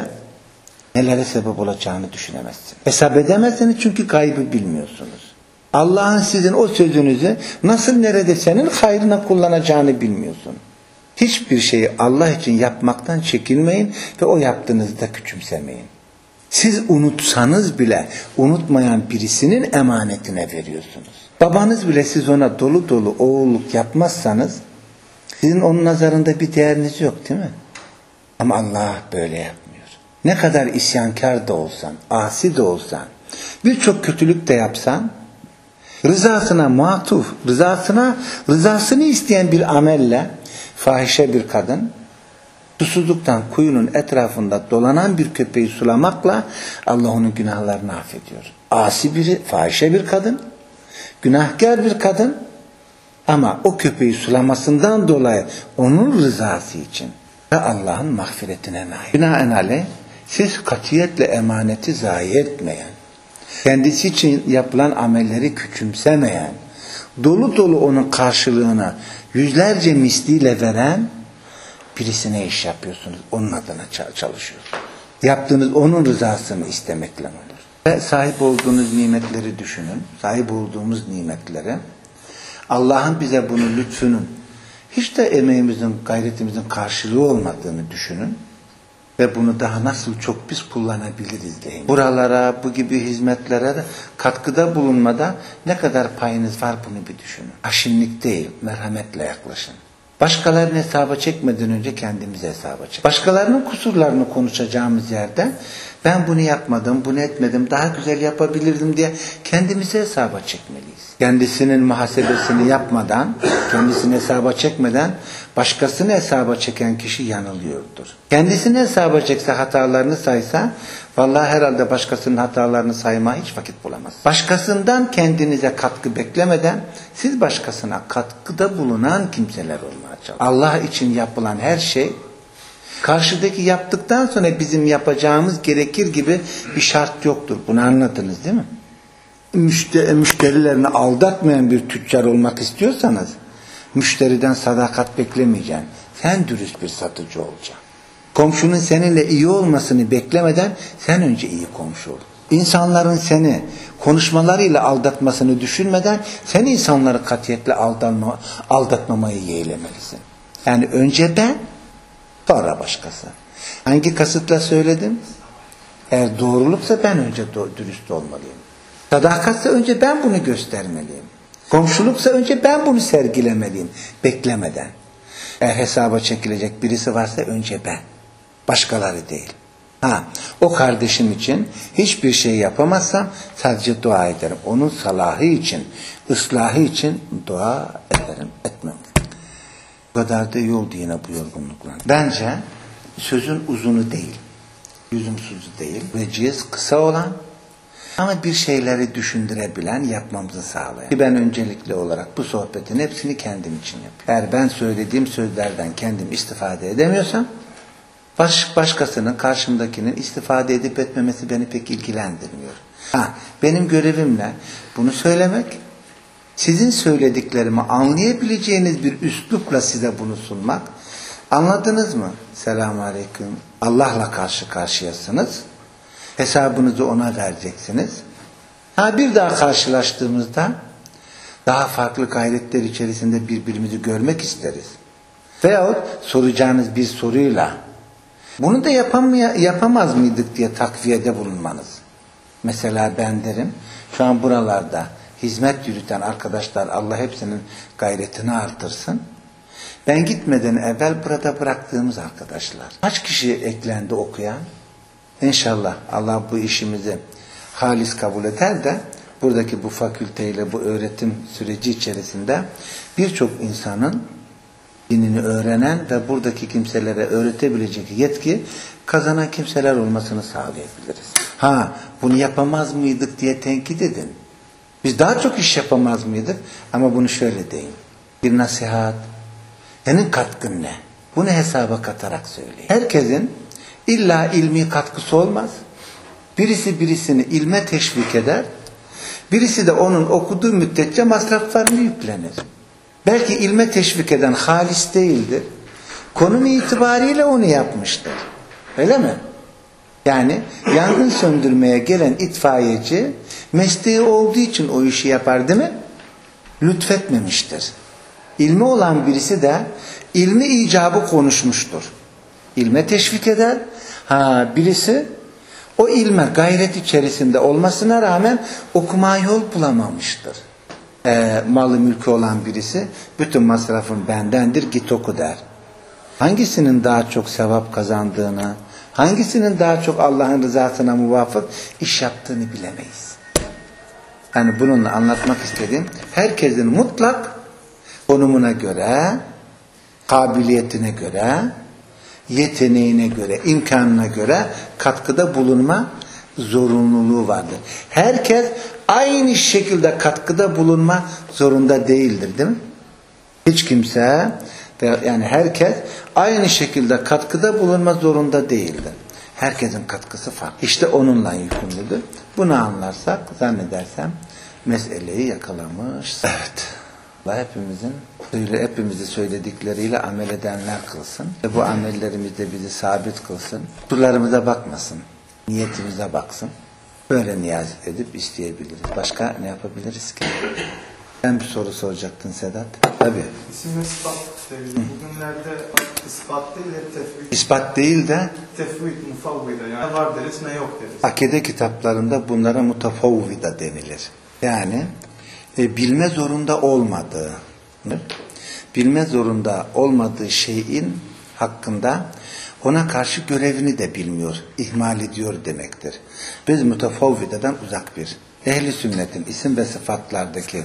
nelere sebep olacağını düşünemezsiniz. Hesap edemezsiniz çünkü gaybı bilmiyorsunuz. Allah'ın sizin o sözünüzü nasıl nerede senin hayrına kullanacağını bilmiyorsun. Hiçbir şeyi Allah için yapmaktan çekinmeyin ve o yaptığınızda küçümsemeyin. Siz unutsanız bile unutmayan birisinin emanetine veriyorsunuz. Babanız bile siz ona dolu dolu oğulluk yapmazsanız sizin onun nazarında bir değeriniz yok değil mi? Ama Allah böyle yapmıyor. Ne kadar isyankar da olsan, asi de olsan, birçok kötülük de yapsan, rızasına matuf, rızasına, rızasını isteyen bir amelle fahişe bir kadın, susuzluktan kuyunun etrafında dolanan bir köpeği sulamakla Allah onun günahlarını affediyor. Asi biri, fahişe bir kadın, günahkar bir kadın ama o köpeği sulamasından dolayı onun rızası için ve Allah'ın mağfiretine nail. Binaenaleyh siz katiyetle emaneti zayi etmeyen, kendisi için yapılan amelleri küçümsemeyen, dolu dolu onun karşılığını yüzlerce misliyle veren birisine iş yapıyorsunuz. Onun adına çalışıyorsunuz. Yaptığınız onun rızasını istemekle olur. Ve sahip olduğunuz nimetleri düşünün. Sahip olduğumuz nimetleri. Allah'ın bize bunu lütfunun hiç de emeğimizin, gayretimizin karşılığı olmadığını düşünün. Ve bunu daha nasıl çok biz kullanabiliriz deyin. Buralara, bu gibi hizmetlere de katkıda bulunmada ne kadar payınız var bunu bir düşünün. Aşinlik değil, merhametle yaklaşın. Başkalarını hesaba çekmeden önce kendimizi hesaba çek. Başkalarının kusurlarını konuşacağımız yerde ben bunu yapmadım, bunu etmedim, daha güzel yapabilirdim diye kendimizi hesaba çekmeliyiz. Kendisinin muhasebesini yapmadan, kendisini hesaba çekmeden başkasını hesaba çeken kişi yanılıyordur. Kendisini hesaba çekse, hatalarını saysa, vallahi herhalde başkasının hatalarını saymaya hiç vakit bulamaz. Başkasından kendinize katkı beklemeden siz başkasına katkıda bulunan kimseler olmaya çalışın. Allah için yapılan her şey karşıdaki yaptıktan sonra bizim yapacağımız gerekir gibi bir şart yoktur. Bunu anladınız değil mi? Müşteri, müşterilerini aldatmayan bir tüccar olmak istiyorsanız müşteriden sadakat beklemeyeceksin. Sen dürüst bir satıcı olacaksın. Komşunun seninle iyi olmasını beklemeden sen önce iyi komşu ol. İnsanların seni konuşmalarıyla aldatmasını düşünmeden sen insanları katiyetle aldanma, aldatmamayı yeğlemelisin. Yani önce ben, sonra başkası. Hangi kasıtla söyledim? Eğer doğruluksa ben önce dürüst olmalıyım. Sadakatse önce ben bunu göstermeliyim. Komşuluksa önce ben bunu sergilemeliyim. Beklemeden. Eğer hesaba çekilecek birisi varsa önce ben. Başkaları değil. Ha, o kardeşim için hiçbir şey yapamazsam sadece dua ederim. Onun salahı için, ıslahı için dua ederim, etmem. Bu kadar da yoldu yine bu yorgunlukla. Bence sözün uzunu değil, lüzumsuzu değil, veciz kısa olan ama bir şeyleri düşündürebilen, yapmamızı sağlayan. Ki ben öncelikli olarak bu sohbetin hepsini kendim için yapıyorum. Eğer ben söylediğim sözlerden kendim istifade edemiyorsam, baş, başkasının, karşımdakinin istifade edip etmemesi beni pek ilgilendirmiyor. Ha, benim görevimle bunu söylemek, sizin söylediklerimi anlayabileceğiniz bir üslupla size bunu sunmak. Anladınız mı? Selamun Aleyküm. Allah'la karşı karşıyasınız. Hesabınızı ona vereceksiniz. Ha, bir daha karşılaştığımızda daha farklı gayretler içerisinde birbirimizi görmek isteriz. Veyahut soracağınız bir soruyla bunu da yapamay- yapamaz mıydık diye takviyede bulunmanız. Mesela ben derim, şu an buralarda hizmet yürüten arkadaşlar, Allah hepsinin gayretini artırsın. Ben gitmeden evvel burada bıraktığımız arkadaşlar. Kaç kişi eklendi okuyan? İnşallah Allah bu işimizi halis kabul eder de buradaki bu fakülteyle bu öğretim süreci içerisinde birçok insanın dinini öğrenen ve buradaki kimselere öğretebilecek yetki kazanan kimseler olmasını sağlayabiliriz. Ha, bunu yapamaz mıydık diye tenkit edin. Biz daha çok iş yapamaz mıydık? Ama bunu şöyle deyin. Bir nasihat, senin katkın ne? Bunu hesaba katarak söyleyin. Herkesin illa ilmi katkısı olmaz. Birisi birisini ilme teşvik eder. Birisi de onun okuduğu müddetçe masraflarını yüklenir. Belki ilme teşvik eden halis değildir. Konum itibariyle onu yapmıştır. Öyle mi? Yani yangın söndürmeye gelen itfaiyeci mesleği olduğu için o işi yapar değil mi? Lütfetmemiştir. İlmi olan birisi de ilmi icabı konuşmuştur. İlme teşvik eder. Ha, birisi o ilme gayret içerisinde olmasına rağmen okumaya yol bulamamıştır. E, malı mülkü olan birisi bütün masrafın bendendir git oku der. Hangisinin daha çok sevap kazandığını, hangisinin daha çok Allah'ın rızasına muvafık iş yaptığını bilemeyiz. Yani bununla anlatmak istediğim herkesin mutlak konumuna göre, kabiliyetine göre, yeteneğine göre, imkanına göre katkıda bulunma zorunluluğu vardır. Herkes aynı şekilde katkıda bulunma zorunda değildir, değil mi? Hiç kimse, yani herkes aynı şekilde katkıda bulunma zorunda değildir. Herkesin katkısı farklı. İşte onunla yükümlüdür. Bunu anlarsak zannedersem meseleyi yakalamış. Evet. Allah hepimizin hepimizi söyledikleriyle amel edenler kılsın. Ve bu amellerimizde bizi sabit kılsın. Kusurlarımıza bakmasın. Niyetimize baksın. Böyle niyaz edip isteyebiliriz. Başka ne yapabiliriz ki? Ben bir soru soracaktın Sedat. Tabii. İsim ve ispat sevgili. Bugünlerde ispat değil de tefvid. İspat değil de tefvid, mufavvida. Yani var deriz ne yok deriz. akide kitaplarında bunlara mutafavvida denilir. Yani e, bilme zorunda olmadığı, bilme zorunda olmadığı şeyin hakkında ona karşı görevini de bilmiyor, ihmal ediyor demektir. Biz mutafavvidadan uzak bir. Ehli sünnetin isim ve sıfatlardaki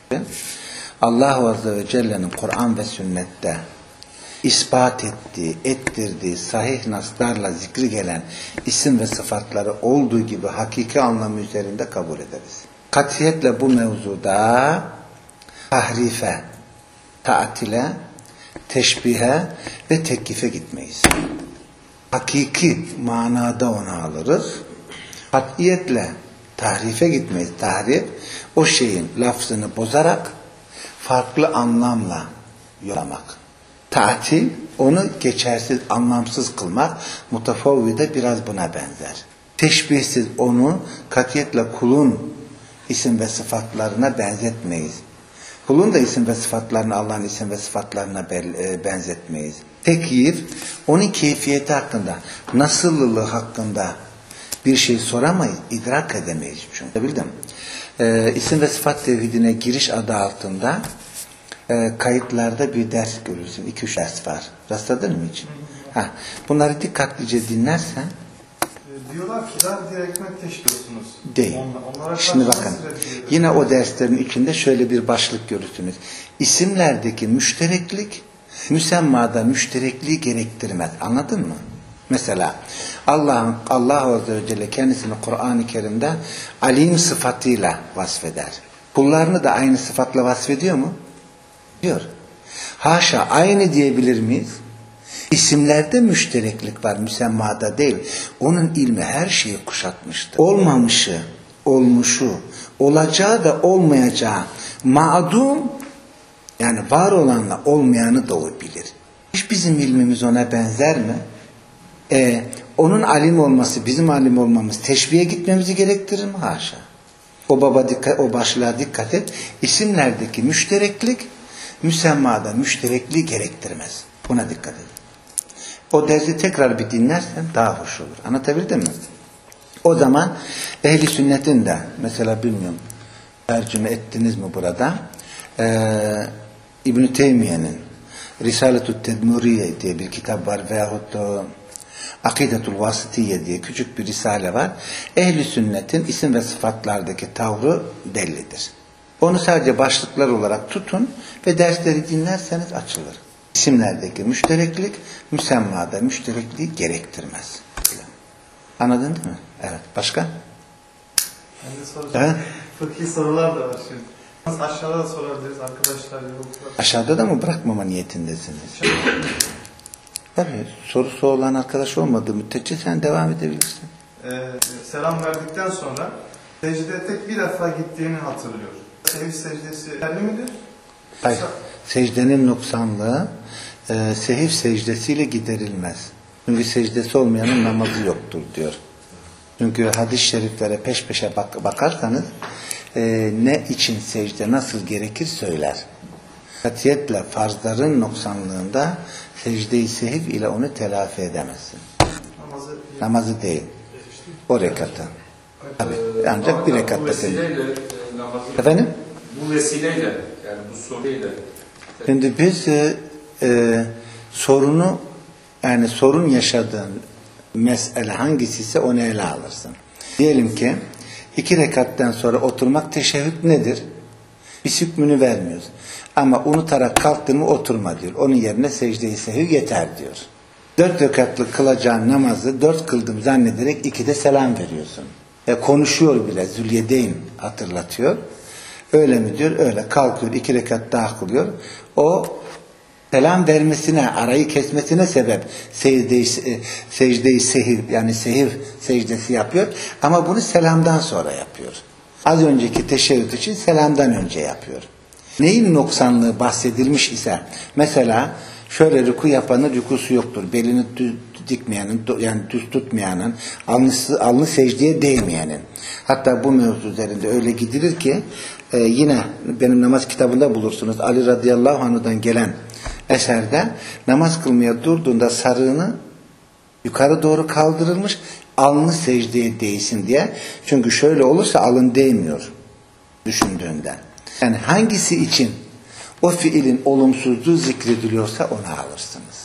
Allah Azze ve Celle'nin Kur'an ve sünnette ispat ettiği, ettirdiği sahih naslarla zikri gelen isim ve sıfatları olduğu gibi hakiki anlamı üzerinde kabul ederiz. Katiyetle bu mevzuda tahrife, taatile, teşbihe ve tekkife gitmeyiz. Hakiki manada onu alırız. Katiyetle tahrife gitmeyiz. Tahrif, o şeyin lafzını bozarak farklı anlamla yollamak. Tatil, onu geçersiz, anlamsız kılmak. Mutafavvide biraz buna benzer. Teşbihsiz onu katiyetle kulun isim ve sıfatlarına benzetmeyiz. Kulun da isim ve sıfatlarını Allah'ın isim ve sıfatlarına benzetmeyiz. Tekyif, onun keyfiyeti hakkında, nasıllılığı hakkında bir şey soramayız, idrak edemeyiz çünkü. Bildim. Ee, isim ve sıfat tevhidine giriş adı altında e, kayıtlarda bir ders görürsün. İki üç ders var. Rastladın mı hiç? Ha, bunları dikkatlice dinlersen E, diyorlar ki dar diye ekmek teşkiyorsunuz. Değil. Onlara Şimdi bakın. Yine o derslerin içinde şöyle bir başlık görürsünüz. İsimlerdeki müştereklik müsemmada müşterekliği gerektirmez. Anladın mı? Mesela Allah'ın Allah Azze ve Celle kendisini Kur'an-ı Kerim'de alim sıfatıyla vasfeder. Kullarını da aynı sıfatla vasfediyor mu? Diyor. Haşa, aynı diyebilir miyiz? İsimlerde müştereklik var, müsemmada değil. Onun ilmi her şeyi kuşatmıştır. Olmamışı, olmuşu, olacağı da olmayacağı ma'dum, yani var olanla olmayanı da o bilir. Hiç bizim ilmimiz ona benzer mi? Ee, onun alim olması, bizim alim olmamız teşbihe gitmemizi gerektirir mi? Haşa. O baba dikkat, o başlığa dikkat et. İsimlerdeki müştereklik müsemmada müşterekliği gerektirmez. Buna dikkat edin. O dersi tekrar bir dinlersen daha hoş olur. Anlatabildim mi? O zaman ehli sünnetin de mesela bilmiyorum tercüme ettiniz mi burada? Ee, İbn-i Teymiye'nin Risaletü Tedmuriye diye bir kitap var veyahut da Akidetul Vasitiye diye küçük bir risale var. Ehli sünnetin isim ve sıfatlardaki tavrı bellidir. Onu sadece başlıklar olarak tutun ve dersleri dinlerseniz açılır. İsimlerdeki müştereklik müsemmada müşterekliği gerektirmez. Anladın değil mi? Evet. Başka? Ben de soracağım. Evet. Fıkhi sorular da var şimdi. Aşağıda da sorabiliriz arkadaşlar. Aşağıda da mı bırakmama niyetindesiniz? Tabii. Sorusu olan arkadaş olmadığı müddetçe sen devam edebilirsin. e, selam verdikten sonra secdeye tek bir defa gittiğini hatırlıyor. Sehiv secdesi yeterli midir? Hayır. Secdenin noksanlığı e, sehiv secdesiyle giderilmez. Çünkü secdesi olmayanın namazı yoktur diyor. Çünkü hadis-i şeriflere peş peşe bak bakarsanız e, ne için secde nasıl gerekir söyler. Katiyetle farzların noksanlığında secde-i sehiv ile onu telafi edemezsin. Namazı, Namazı değil. O rekatı. Tabii. Ancak bir rekatta bu vesileyle, senin. e, namazı, Efendim? bu vesileyle yani bu soruyla Şimdi biz e, e, sorunu yani sorun yaşadığın mesele hangisiyse onu ele alırsın. Diyelim ki iki rekattan sonra oturmak teşehhüd nedir? Biz hükmünü vermiyoruz. Ama unutarak kalktın mı oturma diyor. Onun yerine secde-i sehiv yeter diyor. Dört rekatlık kılacağın namazı dört kıldım zannederek ikide selam veriyorsun. E, konuşuyor bile Zülyedeyn hatırlatıyor. Öyle mi diyor? Öyle. Kalkıyor iki rekat daha kılıyor. O selam vermesine, arayı kesmesine sebep secde-i, secde-i sehiv yani sehiv secdesi yapıyor. Ama bunu selamdan sonra yapıyor. Az önceki teşehhüd için selamdan önce yapıyor. Neyin noksanlığı bahsedilmiş ise mesela şöyle rüku yapanın rükusu yoktur. Belini dikmeyenin yani düz tutmayanın alnı, alnı secdeye değmeyenin. Hatta bu mevzu üzerinde öyle gidilir ki e, yine benim namaz kitabında bulursunuz. Ali radıyallahu anh'dan gelen eserde namaz kılmaya durduğunda sarığını yukarı doğru kaldırılmış, alnı secdeye değsin diye. Çünkü şöyle olursa alın değmiyor düşündüğünden. Yani hangisi için o fiilin olumsuzluğu zikrediliyorsa onu alırsınız.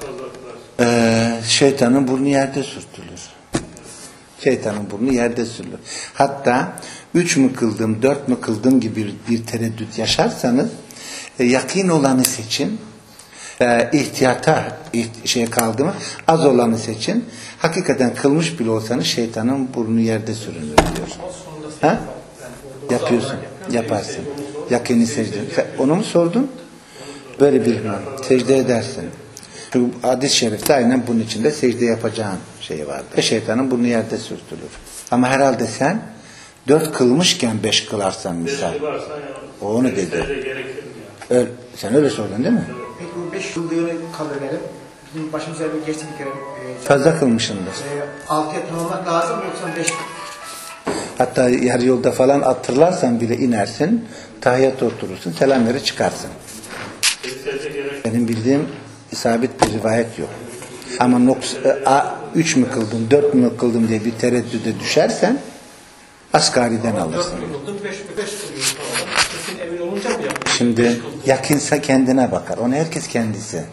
Ee, şeytanın burnu yerde sürtülür. Şeytanın burnu yerde sürülür. Hatta üç mü kıldım, dört mü kıldım gibi bir tereddüt yaşarsanız e, yakin olanı seçin. E, ihtiyata iht şey kaldı mı az olanı seçin. Hakikaten kılmış bile olsanız şeytanın burnu yerde sürünür diyor. Ha? Yapıyorsun. Yaparsın. Yakini secde. Onu mu sordun? Böyle bir secde edersin. Çünkü hadis-i şerifte aynen bunun içinde secde yapacağın şey vardı. Ve şeytanın burnu yerde sürtülür. Ama herhalde sen dört kılmışken beş kılarsan misal. O onu dedi. Öyle, sen öyle sordun değil mi? Peki bu beş kıldığını kabul edelim. Bizim başımıza bir geçti bir kere. E, Fazla kılmışsındır. E, altıya tamamlamak lazım mı yoksa beş mi? Hatta yarı yolda falan hatırlarsan bile inersin, tahiyyata oturursun, selam verir çıkarsın. Benim bildiğim sabit bir rivayet yok. Ama noks, a, üç mü kıldım, dört mü kıldım diye bir tereddüde düşersen asgariden alırsın. Şimdi yakınsa kendine bakar. Onu herkes kendisi.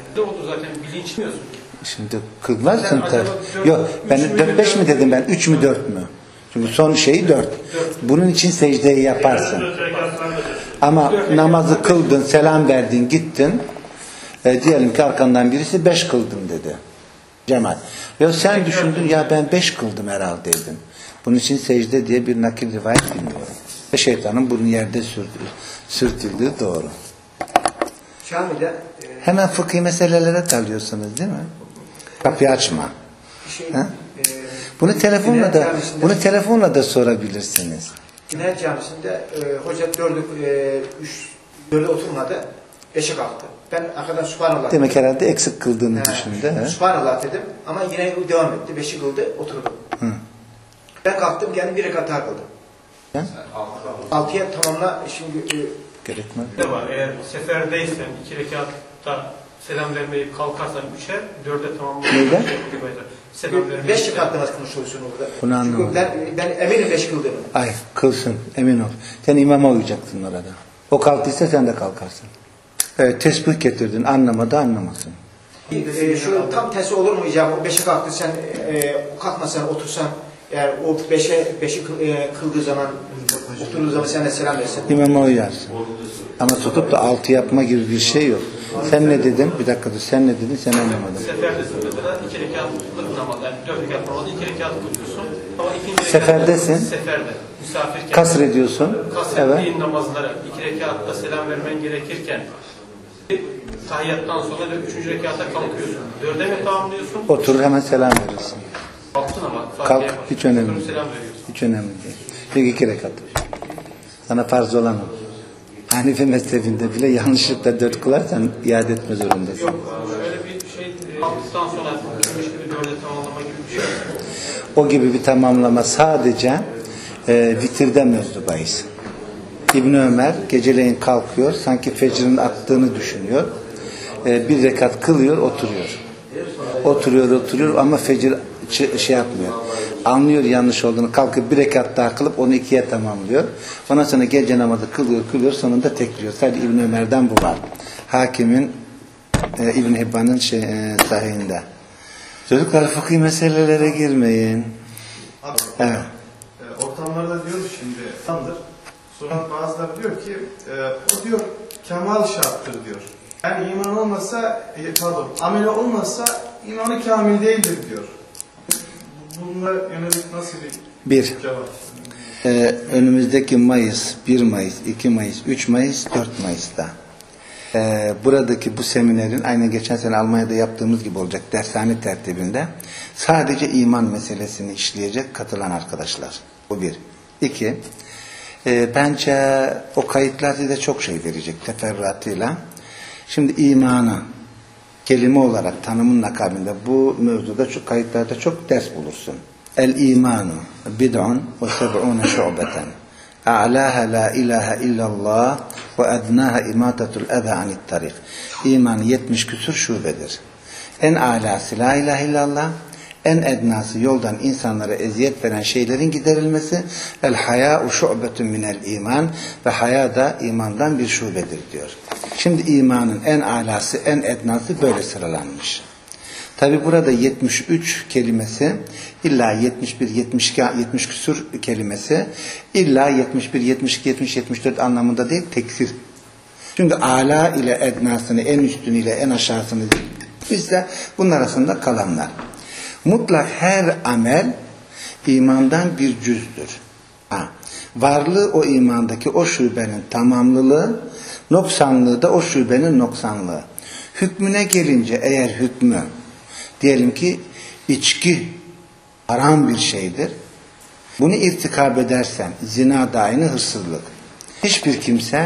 Şimdi kılmazsın tabii. Yok ben dört beş mi dedim ben? Üç mü dört mü? Çünkü son şeyi dört. Bunun için secdeyi yaparsın. Ama namazı kıldın, selam verdin, gittin. E, diyelim ki arkandan birisi beş kıldım dedi. Cemaat. Ya sen düşündün ya ben beş kıldım herhalde dedin. Bunun için secde diye bir nakil rivayet bilmiyorum. Ve şeytanın burnu yerde sürdü, sürtüldüğü doğru. Camide e, Hemen fıkhi meselelere dalıyorsunuz değil mi? Kapıyı açma. şey, Ha? e, Bunu telefonla da Camisinde- bunu telefonla da sorabilirsiniz. Cinayet Camisi'nde e, hoca dördü, e, üç, dörde oturmadı, beşe kalktı. Ben arkadan subhanallah Demek dedim. herhalde eksik kıldığını He, düşündü. He? Subhanallah dedim ama yine devam etti. Beşi kıldı, oturdu. Hı. Ben kalktım, kendim bir rekat daha kıldım. He? Altıya tamamla, şimdi e, Gerekmez. Ne var? Eğer seferdeysen iki rekatta selam vermeyip kalkarsan üçer, dörde tamamlamak. Neyden? Selam vermeyip. beş rekat namaz kılmış oluyorsun orada. Bunu anlamadım. Çünkü ben, ben eminim beş kıldığımı. Ay kılsın emin ol. Sen imama uyacaksın orada. O kalktıysa sen de kalkarsın. Evet, tesbih getirdin anlamadı anlamasın. E, şu tam tersi olur mu icabı? O beşe kalktı, sen e, kalkmasan, otursan, yani o beşe, beşi kıl, e, kıldığı zaman, oturduğu zaman sen de selam versin. İmama uyarsın. Ama tutup da altı yapma gibi bir şey yok. Sen ne dedin? Bir dakika dur. Sen ne dedin? Sen anlamadın. Seferdesin mesela iki rekatlık namaz, yani dört rekat namazı iki rekat kılıyorsun. Ama ikinci rekat Seferdesin. Seferde. Misafirken. Kasrediyorsun. Kasrettiğin Evet. namazlara iki rekatta selam vermen gerekirken tahiyyattan sonra da üçüncü rekata kalkıyorsun. Dörde mi tamamlıyorsun? Oturur hemen selam verirsin. Kalktın ama. Kalk, hiç önemli değil. Selam veriyorsun. Hiç önemli değil. Bir iki rekat. Sana farz olan o. Hanife mezhebinde bile yanlışlıkla dört kılarsan iade etme zorundasın. Yok, öyle bir şey, kalktıktan sonra gitmiş gibi dörde tamamlama gibi bir şey. O gibi bir tamamlama sadece e, vitirde mevzu bahis. İbn Ömer geceleyin kalkıyor, sanki fecrin attığını düşünüyor. E, bir rekat kılıyor, oturuyor. Oturuyor, oturuyor ama fecir şey yapmıyor. Anlıyor yanlış olduğunu, kalkıp bir rekat daha kılıp onu ikiye tamamlıyor. Ondan sonra gece namazı kılıyor, kılıyor, sonunda tekliyor. Sadece İbn Ömer'den bu var. Hakimin e, İbn Hibban'ın şey, e, sahihinde. Çocuklar fıkhi meselelere girmeyin. Abi, Evet. e, ortamlarda diyoruz şimdi tandır. Sonra bazıları diyor ki e, o diyor kemal şarttır diyor. Yani iman olmasa, e, pardon, ameli olmasa imanı kamil değildir diyor. Bununla yönelik nasıl bir, Bir. cevap? Ee, önümüzdeki Mayıs, bir Mayıs, iki Mayıs, üç Mayıs, dört Mayıs'ta ee, buradaki bu seminerin aynı geçen sene Almanya'da yaptığımız gibi olacak dershane tertibinde sadece iman meselesini işleyecek katılan arkadaşlar. Bu bir. İki, e, bence o kayıtlar size çok şey verecek teferruatıyla. Şimdi imanı kelime olarak tanımın akabinde bu mevzuda çok kayıtlarda çok ders bulursun. El imanu bid'un ve seb'une şu'beten. A'laha la ilahe illallah ve adnaha imatatul eza anit tarik. İman yetmiş küsur şubedir. En alası la ilahe illallah, en ednası yoldan insanlara eziyet veren şeylerin giderilmesi. El haya'u şu'betun minel iman, ve haya da imandan bir şubedir diyor. Şimdi imanın en alası, en ednası böyle sıralanmış. Tabi burada yetmiş üç kelimesi illa yetmiş bir, yetmiş iki, yetmiş küsur kelimesi illa yetmiş bir, yetmiş iki, yetmiş, yetmiş dört anlamında değil, tekfir. Çünkü ala ile ednasını, en üstünü ile en aşağısını değil. Biz de bunun arasında kalanlar. Mutlak her amel imandan bir cüzdür. Ha, varlığı o imandaki o şubenin tamamlılığı, noksanlığı da o şubenin noksanlığı. Hükmüne gelince eğer hükmü, diyelim ki içki haram bir şeydir. Bunu irtikab edersen zina da aynı, hırsızlık. Hiçbir kimse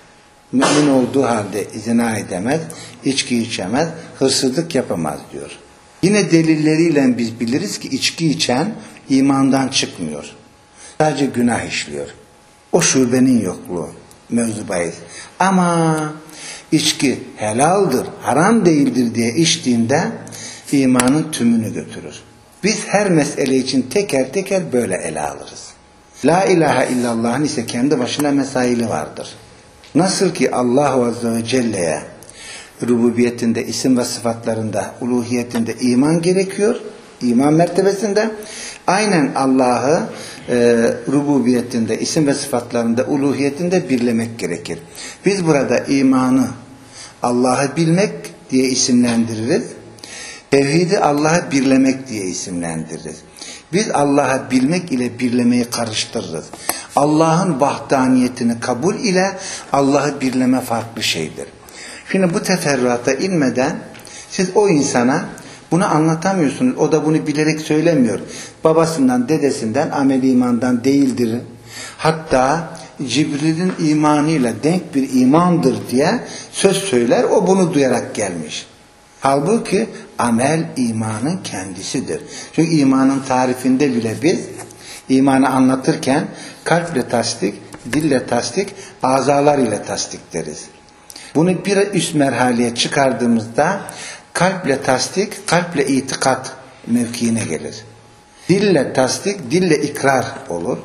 mümin olduğu halde zina edemez, içki içemez, hırsızlık yapamaz diyor. Yine delilleriyle biz biliriz ki içki içen imandan çıkmıyor. Sadece günah işliyor. O şubenin yokluğu mevzu bahis. Ama içki helaldir, haram değildir diye içtiğinde imanın tümünü götürür. Biz her mesele için teker teker böyle ele alırız. La ilahe illallah'ın ise kendi başına mesaili vardır. Nasıl ki Allah Azze ve Celle'ye rububiyetinde, isim ve sıfatlarında, uluhiyetinde iman gerekiyor, iman mertebesinde, aynen Allah'ı e, rububiyetinde, isim ve sıfatlarında, uluhiyetinde birlemek gerekir. Biz burada imanı Allah'ı bilmek diye isimlendiririz. Tevhidi Allah'ı birlemek diye isimlendiririz. Biz Allah'ı bilmek ile birlemeyi karıştırırız. Allah'ın vahdaniyetini kabul ile Allah'ı birleme farklı şeydir. Şimdi bu teferruata inmeden siz o insana bunu anlatamıyorsunuz. O da bunu bilerek söylemiyor. Babasından, dedesinden, amel imandan değildir. Hatta Cibril'in imanıyla denk bir imandır diye söz söyler. O bunu duyarak gelmiş. Halbuki amel imanın kendisidir. Çünkü imanın tarifinde bile biz imanı anlatırken kalple tasdik, dille tasdik, azalar ile tasdik deriz. Bunu bir üst merhaleye çıkardığımızda kalple tasdik, kalple itikat mevkiine gelir. Dille tasdik, dille ikrar olur.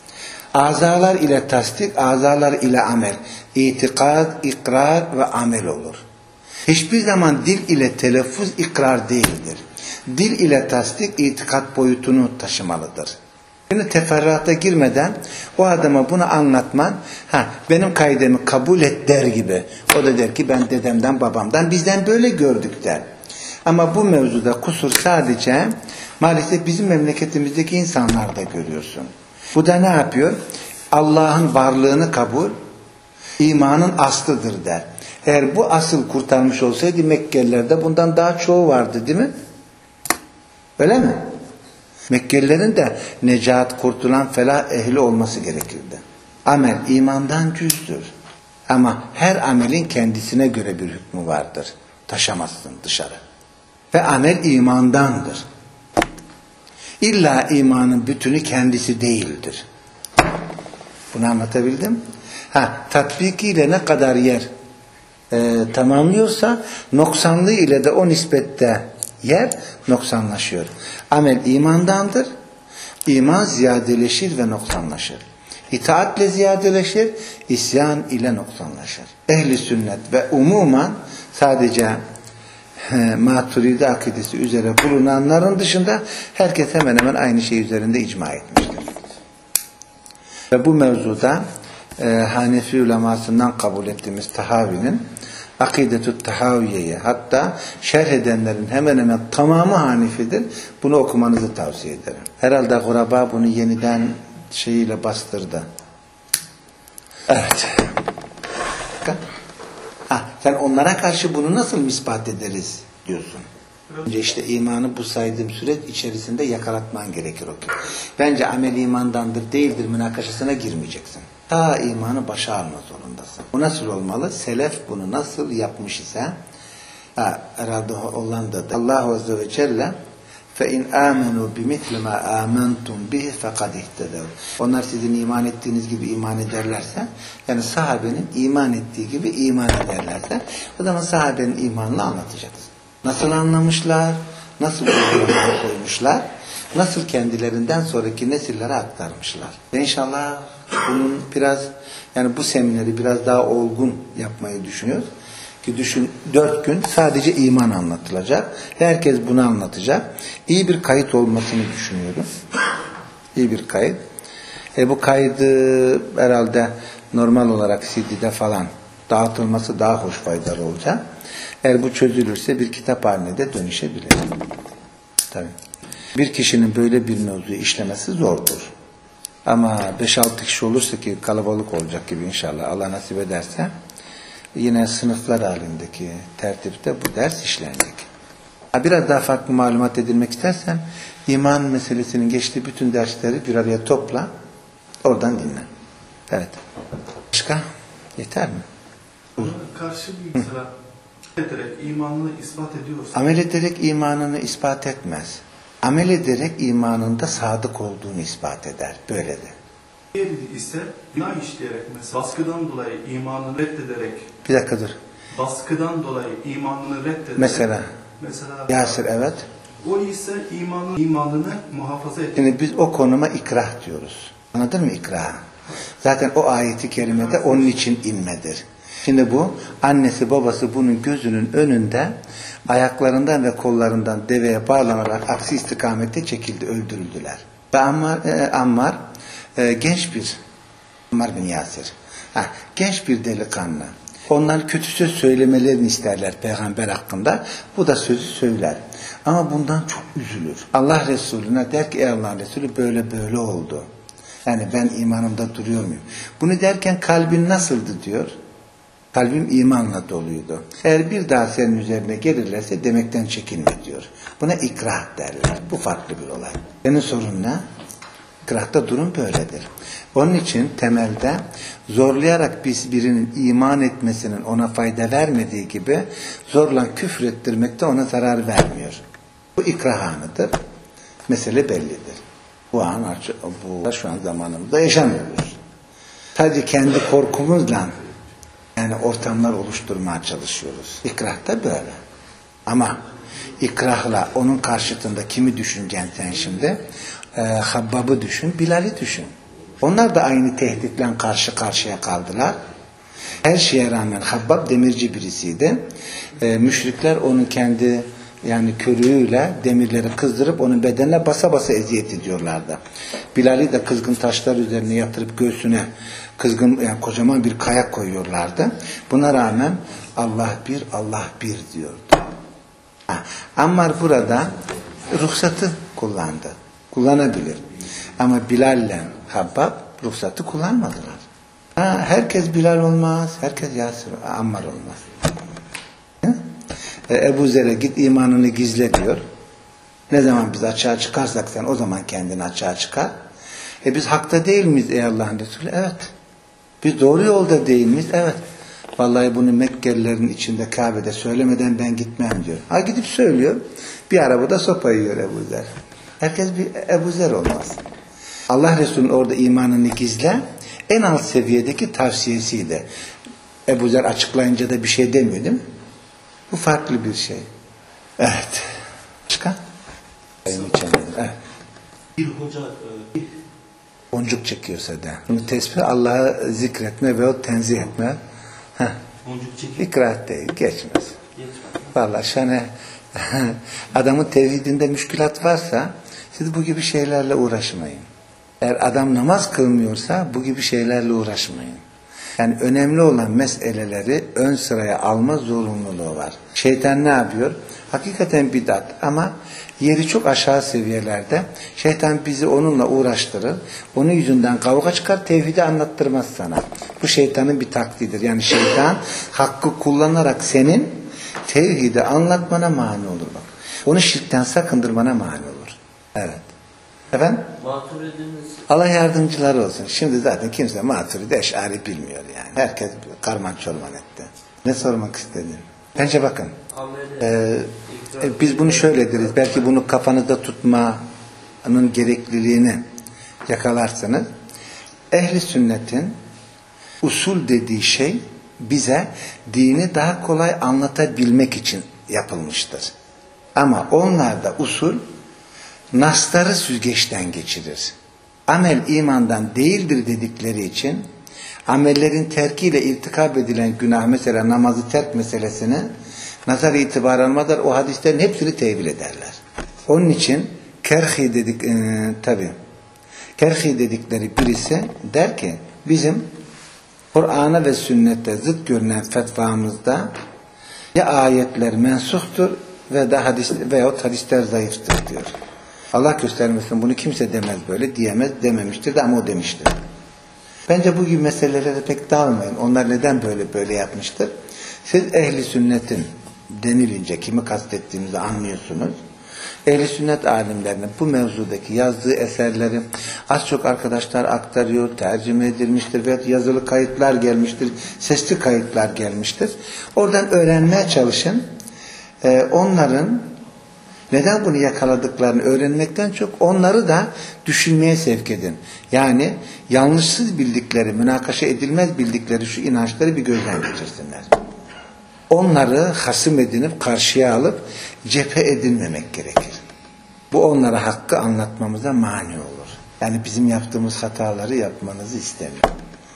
Azalar ile tasdik, azalar ile amel. İtikad, ikrar ve amel olur. Hiçbir zaman dil ile telaffuz ikrar değildir. Dil ile tasdik itikat boyutunu taşımalıdır. Şimdi teferruata girmeden o adama bunu anlatman, ha benim kaidemi kabul et der gibi. O da der ki ben dedemden, babamdan, bizden böyle gördük der. Ama bu mevzuda kusur sadece maalesef bizim memleketimizdeki insanlarda görüyorsun. Bu da ne yapıyor? Allah'ın varlığını kabul, imanın aslıdır der. Eğer bu asıl kurtarmış olsaydı Mekkelilerde bundan daha çoğu vardı değil mi? Öyle mi? Mekkelilerin de necat, kurtulan, felah ehli olması gerekirdi. Amel imandan cüzdür. Ama her amelin kendisine göre bir hükmü vardır. Taşamazsın dışarı. Ve amel imandandır. İlla imanın bütünü kendisi değildir. Bunu anlatabildim. Ha, tatbikiyle ne kadar yer e, tamamlıyorsa noksanlığı ile de o nispette yer noksanlaşıyor. Amel imandandır. İman ziyadeleşir ve noksanlaşır. İtaatle ziyadeleşir, isyan ile noksanlaşır. Ehli sünnet ve umuman sadece e, Maturidi akidesi üzere bulunanların dışında herkes hemen hemen aynı şey üzerinde icma etmiştir. Ve bu mevzuda e, Hanefi ulemasından kabul ettiğimiz Tahavi'nin Akidetü Tahaviye'yi hatta şerh edenlerin hemen hemen tamamı Hanefi'dir. Bunu okumanızı tavsiye ederim. Herhalde Guraba bunu yeniden şeyiyle bastırdı. Evet. Ha, sen onlara karşı bunu nasıl ispat ederiz diyorsun. Önce işte imanı bu saydığım süreç içerisinde yakalatman gerekir o ki. Bence amel imandandır değildir münakaşasına girmeyeceksin. Ta imanı başa alma zorundasın. Bu nasıl olmalı? Selef bunu nasıl yapmış ise ha, herhalde Hollanda'da Allah Azze ve Celle فَاِنْ آمَنُوا بِمِثْلِ مَا آمَنْتُمْ بِهِ فَقَدْ اِهْتَدَوْا Onlar sizin iman ettiğiniz gibi iman ederlerse, yani sahabenin iman ettiği gibi iman ederlerse, o zaman sahabenin imanını anlatacaksın. Nasıl anlamışlar, nasıl uygulamaya koymuşlar, nasıl kendilerinden sonraki nesillere aktarmışlar. Ve inşallah bunun biraz, yani bu semineri biraz daha olgun yapmayı düşünüyoruz. Ki düşün, dört gün sadece iman anlatılacak. Herkes bunu anlatacak. İyi bir kayıt olmasını düşünüyorum. İyi bir kayıt. E bu kaydı herhalde normal olarak C D'de falan dağıtılması daha hoş, faydalı olacak. Eğer bu çözülürse bir kitap haline de dönüşebilir. Tabii. Bir kişinin böyle bir mevzuyu işlemesi zordur. Ama beş altı kişi olursa, ki kalabalık olacak gibi inşallah Allah nasip ederse, yine sınıflar halindeki tertipte bu ders işlenecek. Biraz daha farklı malumat edilmek istersen iman meselesinin geçtiği bütün dersleri bir araya topla, oradan dinle. Evet. Başka? Yeter mi? Buna karşı bir mesela ederek imanını ispat ediyorsa, amel ederek imanını ispat etmez. Amel ederek imanında sadık olduğunu ispat eder. Böyle de. diğeri ise günah işleyerek mesela baskıdan dolayı imanını reddederek, Bir dakika dur. baskıdan dolayı imanını reddederek, Mesela mesela Yasir, evet. o ise imanı, imanını muhafaza ediyor. Şimdi biz o konuma ikrah diyoruz. Anladın mı ikrah? Zaten o ayeti kerimede onun için inmedir. Şimdi bu annesi babası bunun gözünün önünde ayaklarından ve kollarından deveye bağlanarak aksi istikamette çekildi, öldürüldüler. Ve Ammar, e, Ammar e, genç bir Ammar bin Yasir. Ha, genç bir delikanlı. Onlar kötü söz söylemelerini isterler peygamber hakkında. Bu da sözü söyler. Ama bundan çok üzülür. Allah Resulüne der ki ey Allah'ın Resulü böyle böyle oldu. Yani ben imanımda duruyor muyum? Bunu derken kalbin nasıldı diyor. Kalbim imanla doluydu. Eğer bir daha senin üzerine gelirlerse demekten çekinme diyor. Buna ikrah derler. Bu farklı bir olay. Senin sorun ne? İkrahta durum böyledir. Onun için temelde zorlayarak biz birinin iman etmesinin ona fayda vermediği gibi zorla küfrettirmek de ona zarar vermiyor. Bu ikrah anıdır. Mesele bellidir. Bu an bu şu an zamanımızda yaşamıyoruz. Sadece kendi korkumuzla yani ortamlar oluşturmaya çalışıyoruz. İkrah da böyle. Ama ikrahla onun karşıtında kimi düşüneceksin sen şimdi? Ee, Habbab'ı düşün, Bilal'i düşün. Onlar da aynı tehditle karşı karşıya kaldılar. Her şeye rağmen Habbab demirci birisiydi. Ee, müşrikler onun kendi yani körüğüyle demirleri kızdırıp onun bedenine basa basa eziyet ediyorlardı. Bilal'i de kızgın taşlar üzerine yatırıp göğsüne kızgın yani kocaman bir kaya koyuyorlardı. Buna rağmen Allah bir, Allah bir diyordu. Ha, Ammar burada ruhsatı kullandı. Kullanabilir. Ama Bilal'le Habbab ruhsatı kullanmadılar. Ha, herkes Bilal olmaz, herkes Yasir, Ammar olmaz. E, Ebu Zer'e git imanını gizle diyor. Ne zaman biz açığa çıkarsak sen o zaman kendini açığa çıkar. E biz hakta değil miyiz ey Allah'ın Resulü? Evet. Biz doğru yolda değil miyiz? Evet. Vallahi bunu Mekkelilerin içinde Kabe'de söylemeden ben gitmem diyor. Ha gidip söylüyor. Bir arabada sopa yiyor Ebu Zer. Herkes bir Ebu Zer olmaz. Allah Resulü'nün orada imanını gizle, en alt seviyedeki tavsiyesiydi. Ebu Zer açıklayınca da bir şey demiyor değil mi? Bu farklı bir şey. Evet. Başka? Evet. Bir hoca e, boncuk çekiyorsa da. Bunu tesbih Allah'ı zikretme ve o tenzih etme. Heh. boncuk çekiyor. İkrar değil. Geçmez. Geçmez. Vallahi şahane adamın tevhidinde müşkülat varsa siz bu gibi şeylerle uğraşmayın. Eğer adam namaz kılmıyorsa bu gibi şeylerle uğraşmayın. Yani önemli olan meseleleri ön sıraya alma zorunluluğu var. Şeytan ne yapıyor? Hakikaten bidat ama yeri çok aşağı seviyelerde. Şeytan bizi onunla uğraştırır. Onun yüzünden kavga çıkar, tevhidi anlattırmaz sana. Bu şeytanın bir taktiğidir. Yani şeytan hakkı kullanarak senin tevhidi anlatmana mani olur bak. Onu şirkten sakındırmana mani olur. Evet. Efendim? Maturidiniz. Allah yardımcıları olsun. Şimdi zaten kimse Maturidi Eş'ari bilmiyor yani. Herkes karman çorman etti. Ne sormak istedin? Bence bakın. E, e, biz bunu şöyle deriz. Belki bunu kafanızda tutmanın gerekliliğini yakalarsanız. Ehli sünnetin usul dediği şey bize dini daha kolay anlatabilmek için yapılmıştır. Ama onlarda usul nasları süzgeçten geçirir. Amel imandan değildir dedikleri için amellerin terkiyle irtikab edilen günah, mesela namazı terk meselesini nazar itibar almadan o hadislerin hepsini tevil ederler. Onun için kerhi dedik e, tabi kerhi dedikleri birisi der ki bizim Kur'an'a ve sünnette zıt görünen fetvamızda ya ayetler mensuhtur ve de hadis veyahut hadisler zayıftır diyor. Allah göstermesin bunu kimse demez böyle, diyemez, dememiştir de ama o demiştir. Bence bu gibi meselelere pek dalmayın. Onlar neden böyle böyle yapmıştır? Siz ehli sünnetin denilince kimi kastettiğimizi anlıyorsunuz. Ehli sünnet alimlerinin bu mevzudaki yazdığı eserleri az çok arkadaşlar aktarıyor, tercüme edilmiştir veya yazılı kayıtlar gelmiştir, sesli kayıtlar gelmiştir. Oradan öğrenmeye çalışın. Ee, onların neden bunu yakaladıklarını öğrenmekten çok onları da düşünmeye sevk edin. Yani yanlışsız bildikleri, münakaşa edilmez bildikleri şu inançları bir gözden geçirsinler. Onları hasım edinip karşıya alıp cephe edinmemek gerekir. Bu onlara hakkı anlatmamıza mani olur. Yani bizim yaptığımız hataları yapmanızı istemiyorum.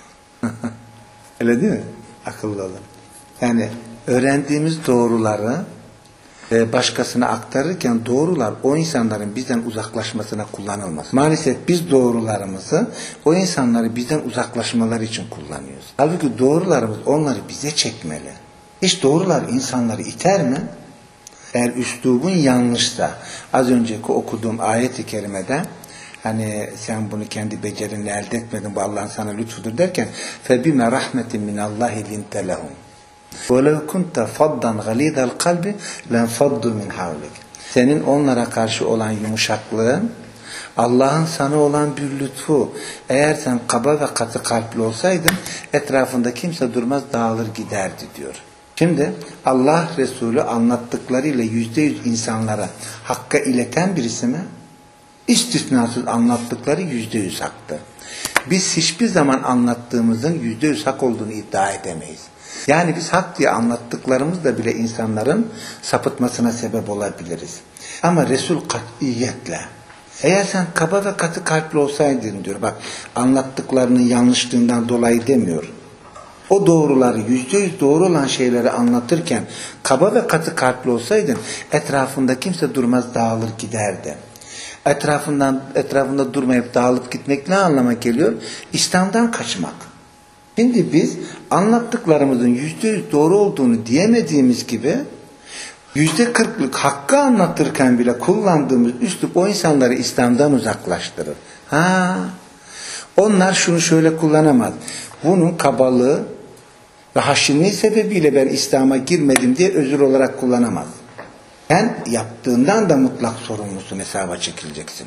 Öyle değil mi? Akıllı olun. Yani öğrendiğimiz doğruları başkasına aktarırken doğrular o insanların bizden uzaklaşmasına kullanılmaz. Maalesef biz doğrularımızı o insanları bizden uzaklaşmaları için kullanıyoruz. Halbuki doğrularımız onları bize çekmeli. Hiç doğrular insanları iter mi? Eğer üslubun yanlışsa, az önceki okuduğum ayet-i kerimede hani sen bunu kendi becerinle elde etmedin, bu Allah'ın sana lütfudur derken فَبِمَ رَحْمَةٍ مِنَ اللّٰهِ لِنْتَ لَهُمْ وَلَوْ كُنْتَ فَضًّا غَلِيظَ الْقَلْبِ لَنْفَضُّوا مِنْ حَوْلِكَ. Senin onlara karşı olan yumuşaklığın Allah'ın sana olan bir lütfu. Eğer sen kaba ve katı kalpli olsaydın etrafında kimse durmaz, dağılır giderdi diyor. Şimdi Allah Resulü anlattıklarıyla yüzde yüz insanlara hakka ileten birisi mi? İstisnasız anlattıkları yüzde yüz haktı. Biz hiçbir zaman anlattığımızın yüzde yüz hak olduğunu iddia edemeyiz. Yani biz hak diye anlattıklarımızla bile insanların sapıtmasına sebep olabiliriz. Ama Resul katiyetle, eğer sen kaba ve katı kalpli olsaydın diyor, bak anlattıklarının yanlışlığından dolayı demiyor. O doğruları, yüzde yüz doğru olan şeyleri anlatırken kaba ve katı kalpli olsaydın etrafında kimse durmaz, dağılır giderdi. Etrafından, etrafında durmayıp dağılıp gitmek ne anlama geliyor? İslam'dan kaçmak. Şimdi biz anlattıklarımızın yüzde yüz doğru olduğunu diyemediğimiz gibi yüzde kırklık hakkı anlatırken bile kullandığımız üslup o insanları İslam'dan uzaklaştırır. Ha, onlar şunu şöyle kullanamaz. Bunun kabalığı ve haşinliği sebebiyle ben İslam'a girmedim diye özür olarak kullanamaz. Sen yaptığından da mutlak sorumlusun, hesaba çekileceksin.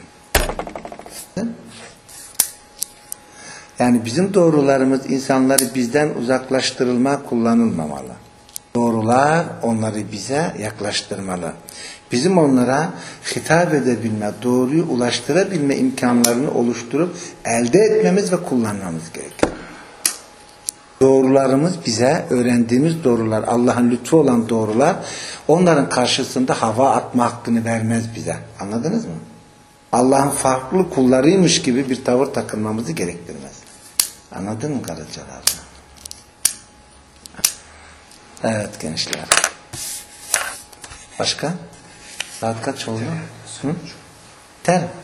Yani bizim doğrularımız insanları bizden uzaklaştırılma, kullanılmamalı. Doğrular onları bize yaklaştırmalı. Bizim onlara hitap edebilme, doğruyu ulaştırabilme imkanlarını oluşturup elde etmemiz ve kullanmamız gerekiyor. Doğrularımız bize, öğrendiğimiz doğrular, Allah'ın lütfu olan doğrular, onların karşısında hava atma hakkını vermez bize. Anladınız mı? Allah'ın farklı kullarıymış gibi bir tavır takılmamızı gerektirmez. Anladın mı Karacalar? Evet gençler. Başka? Saat kaç oldu? Hı? Ter.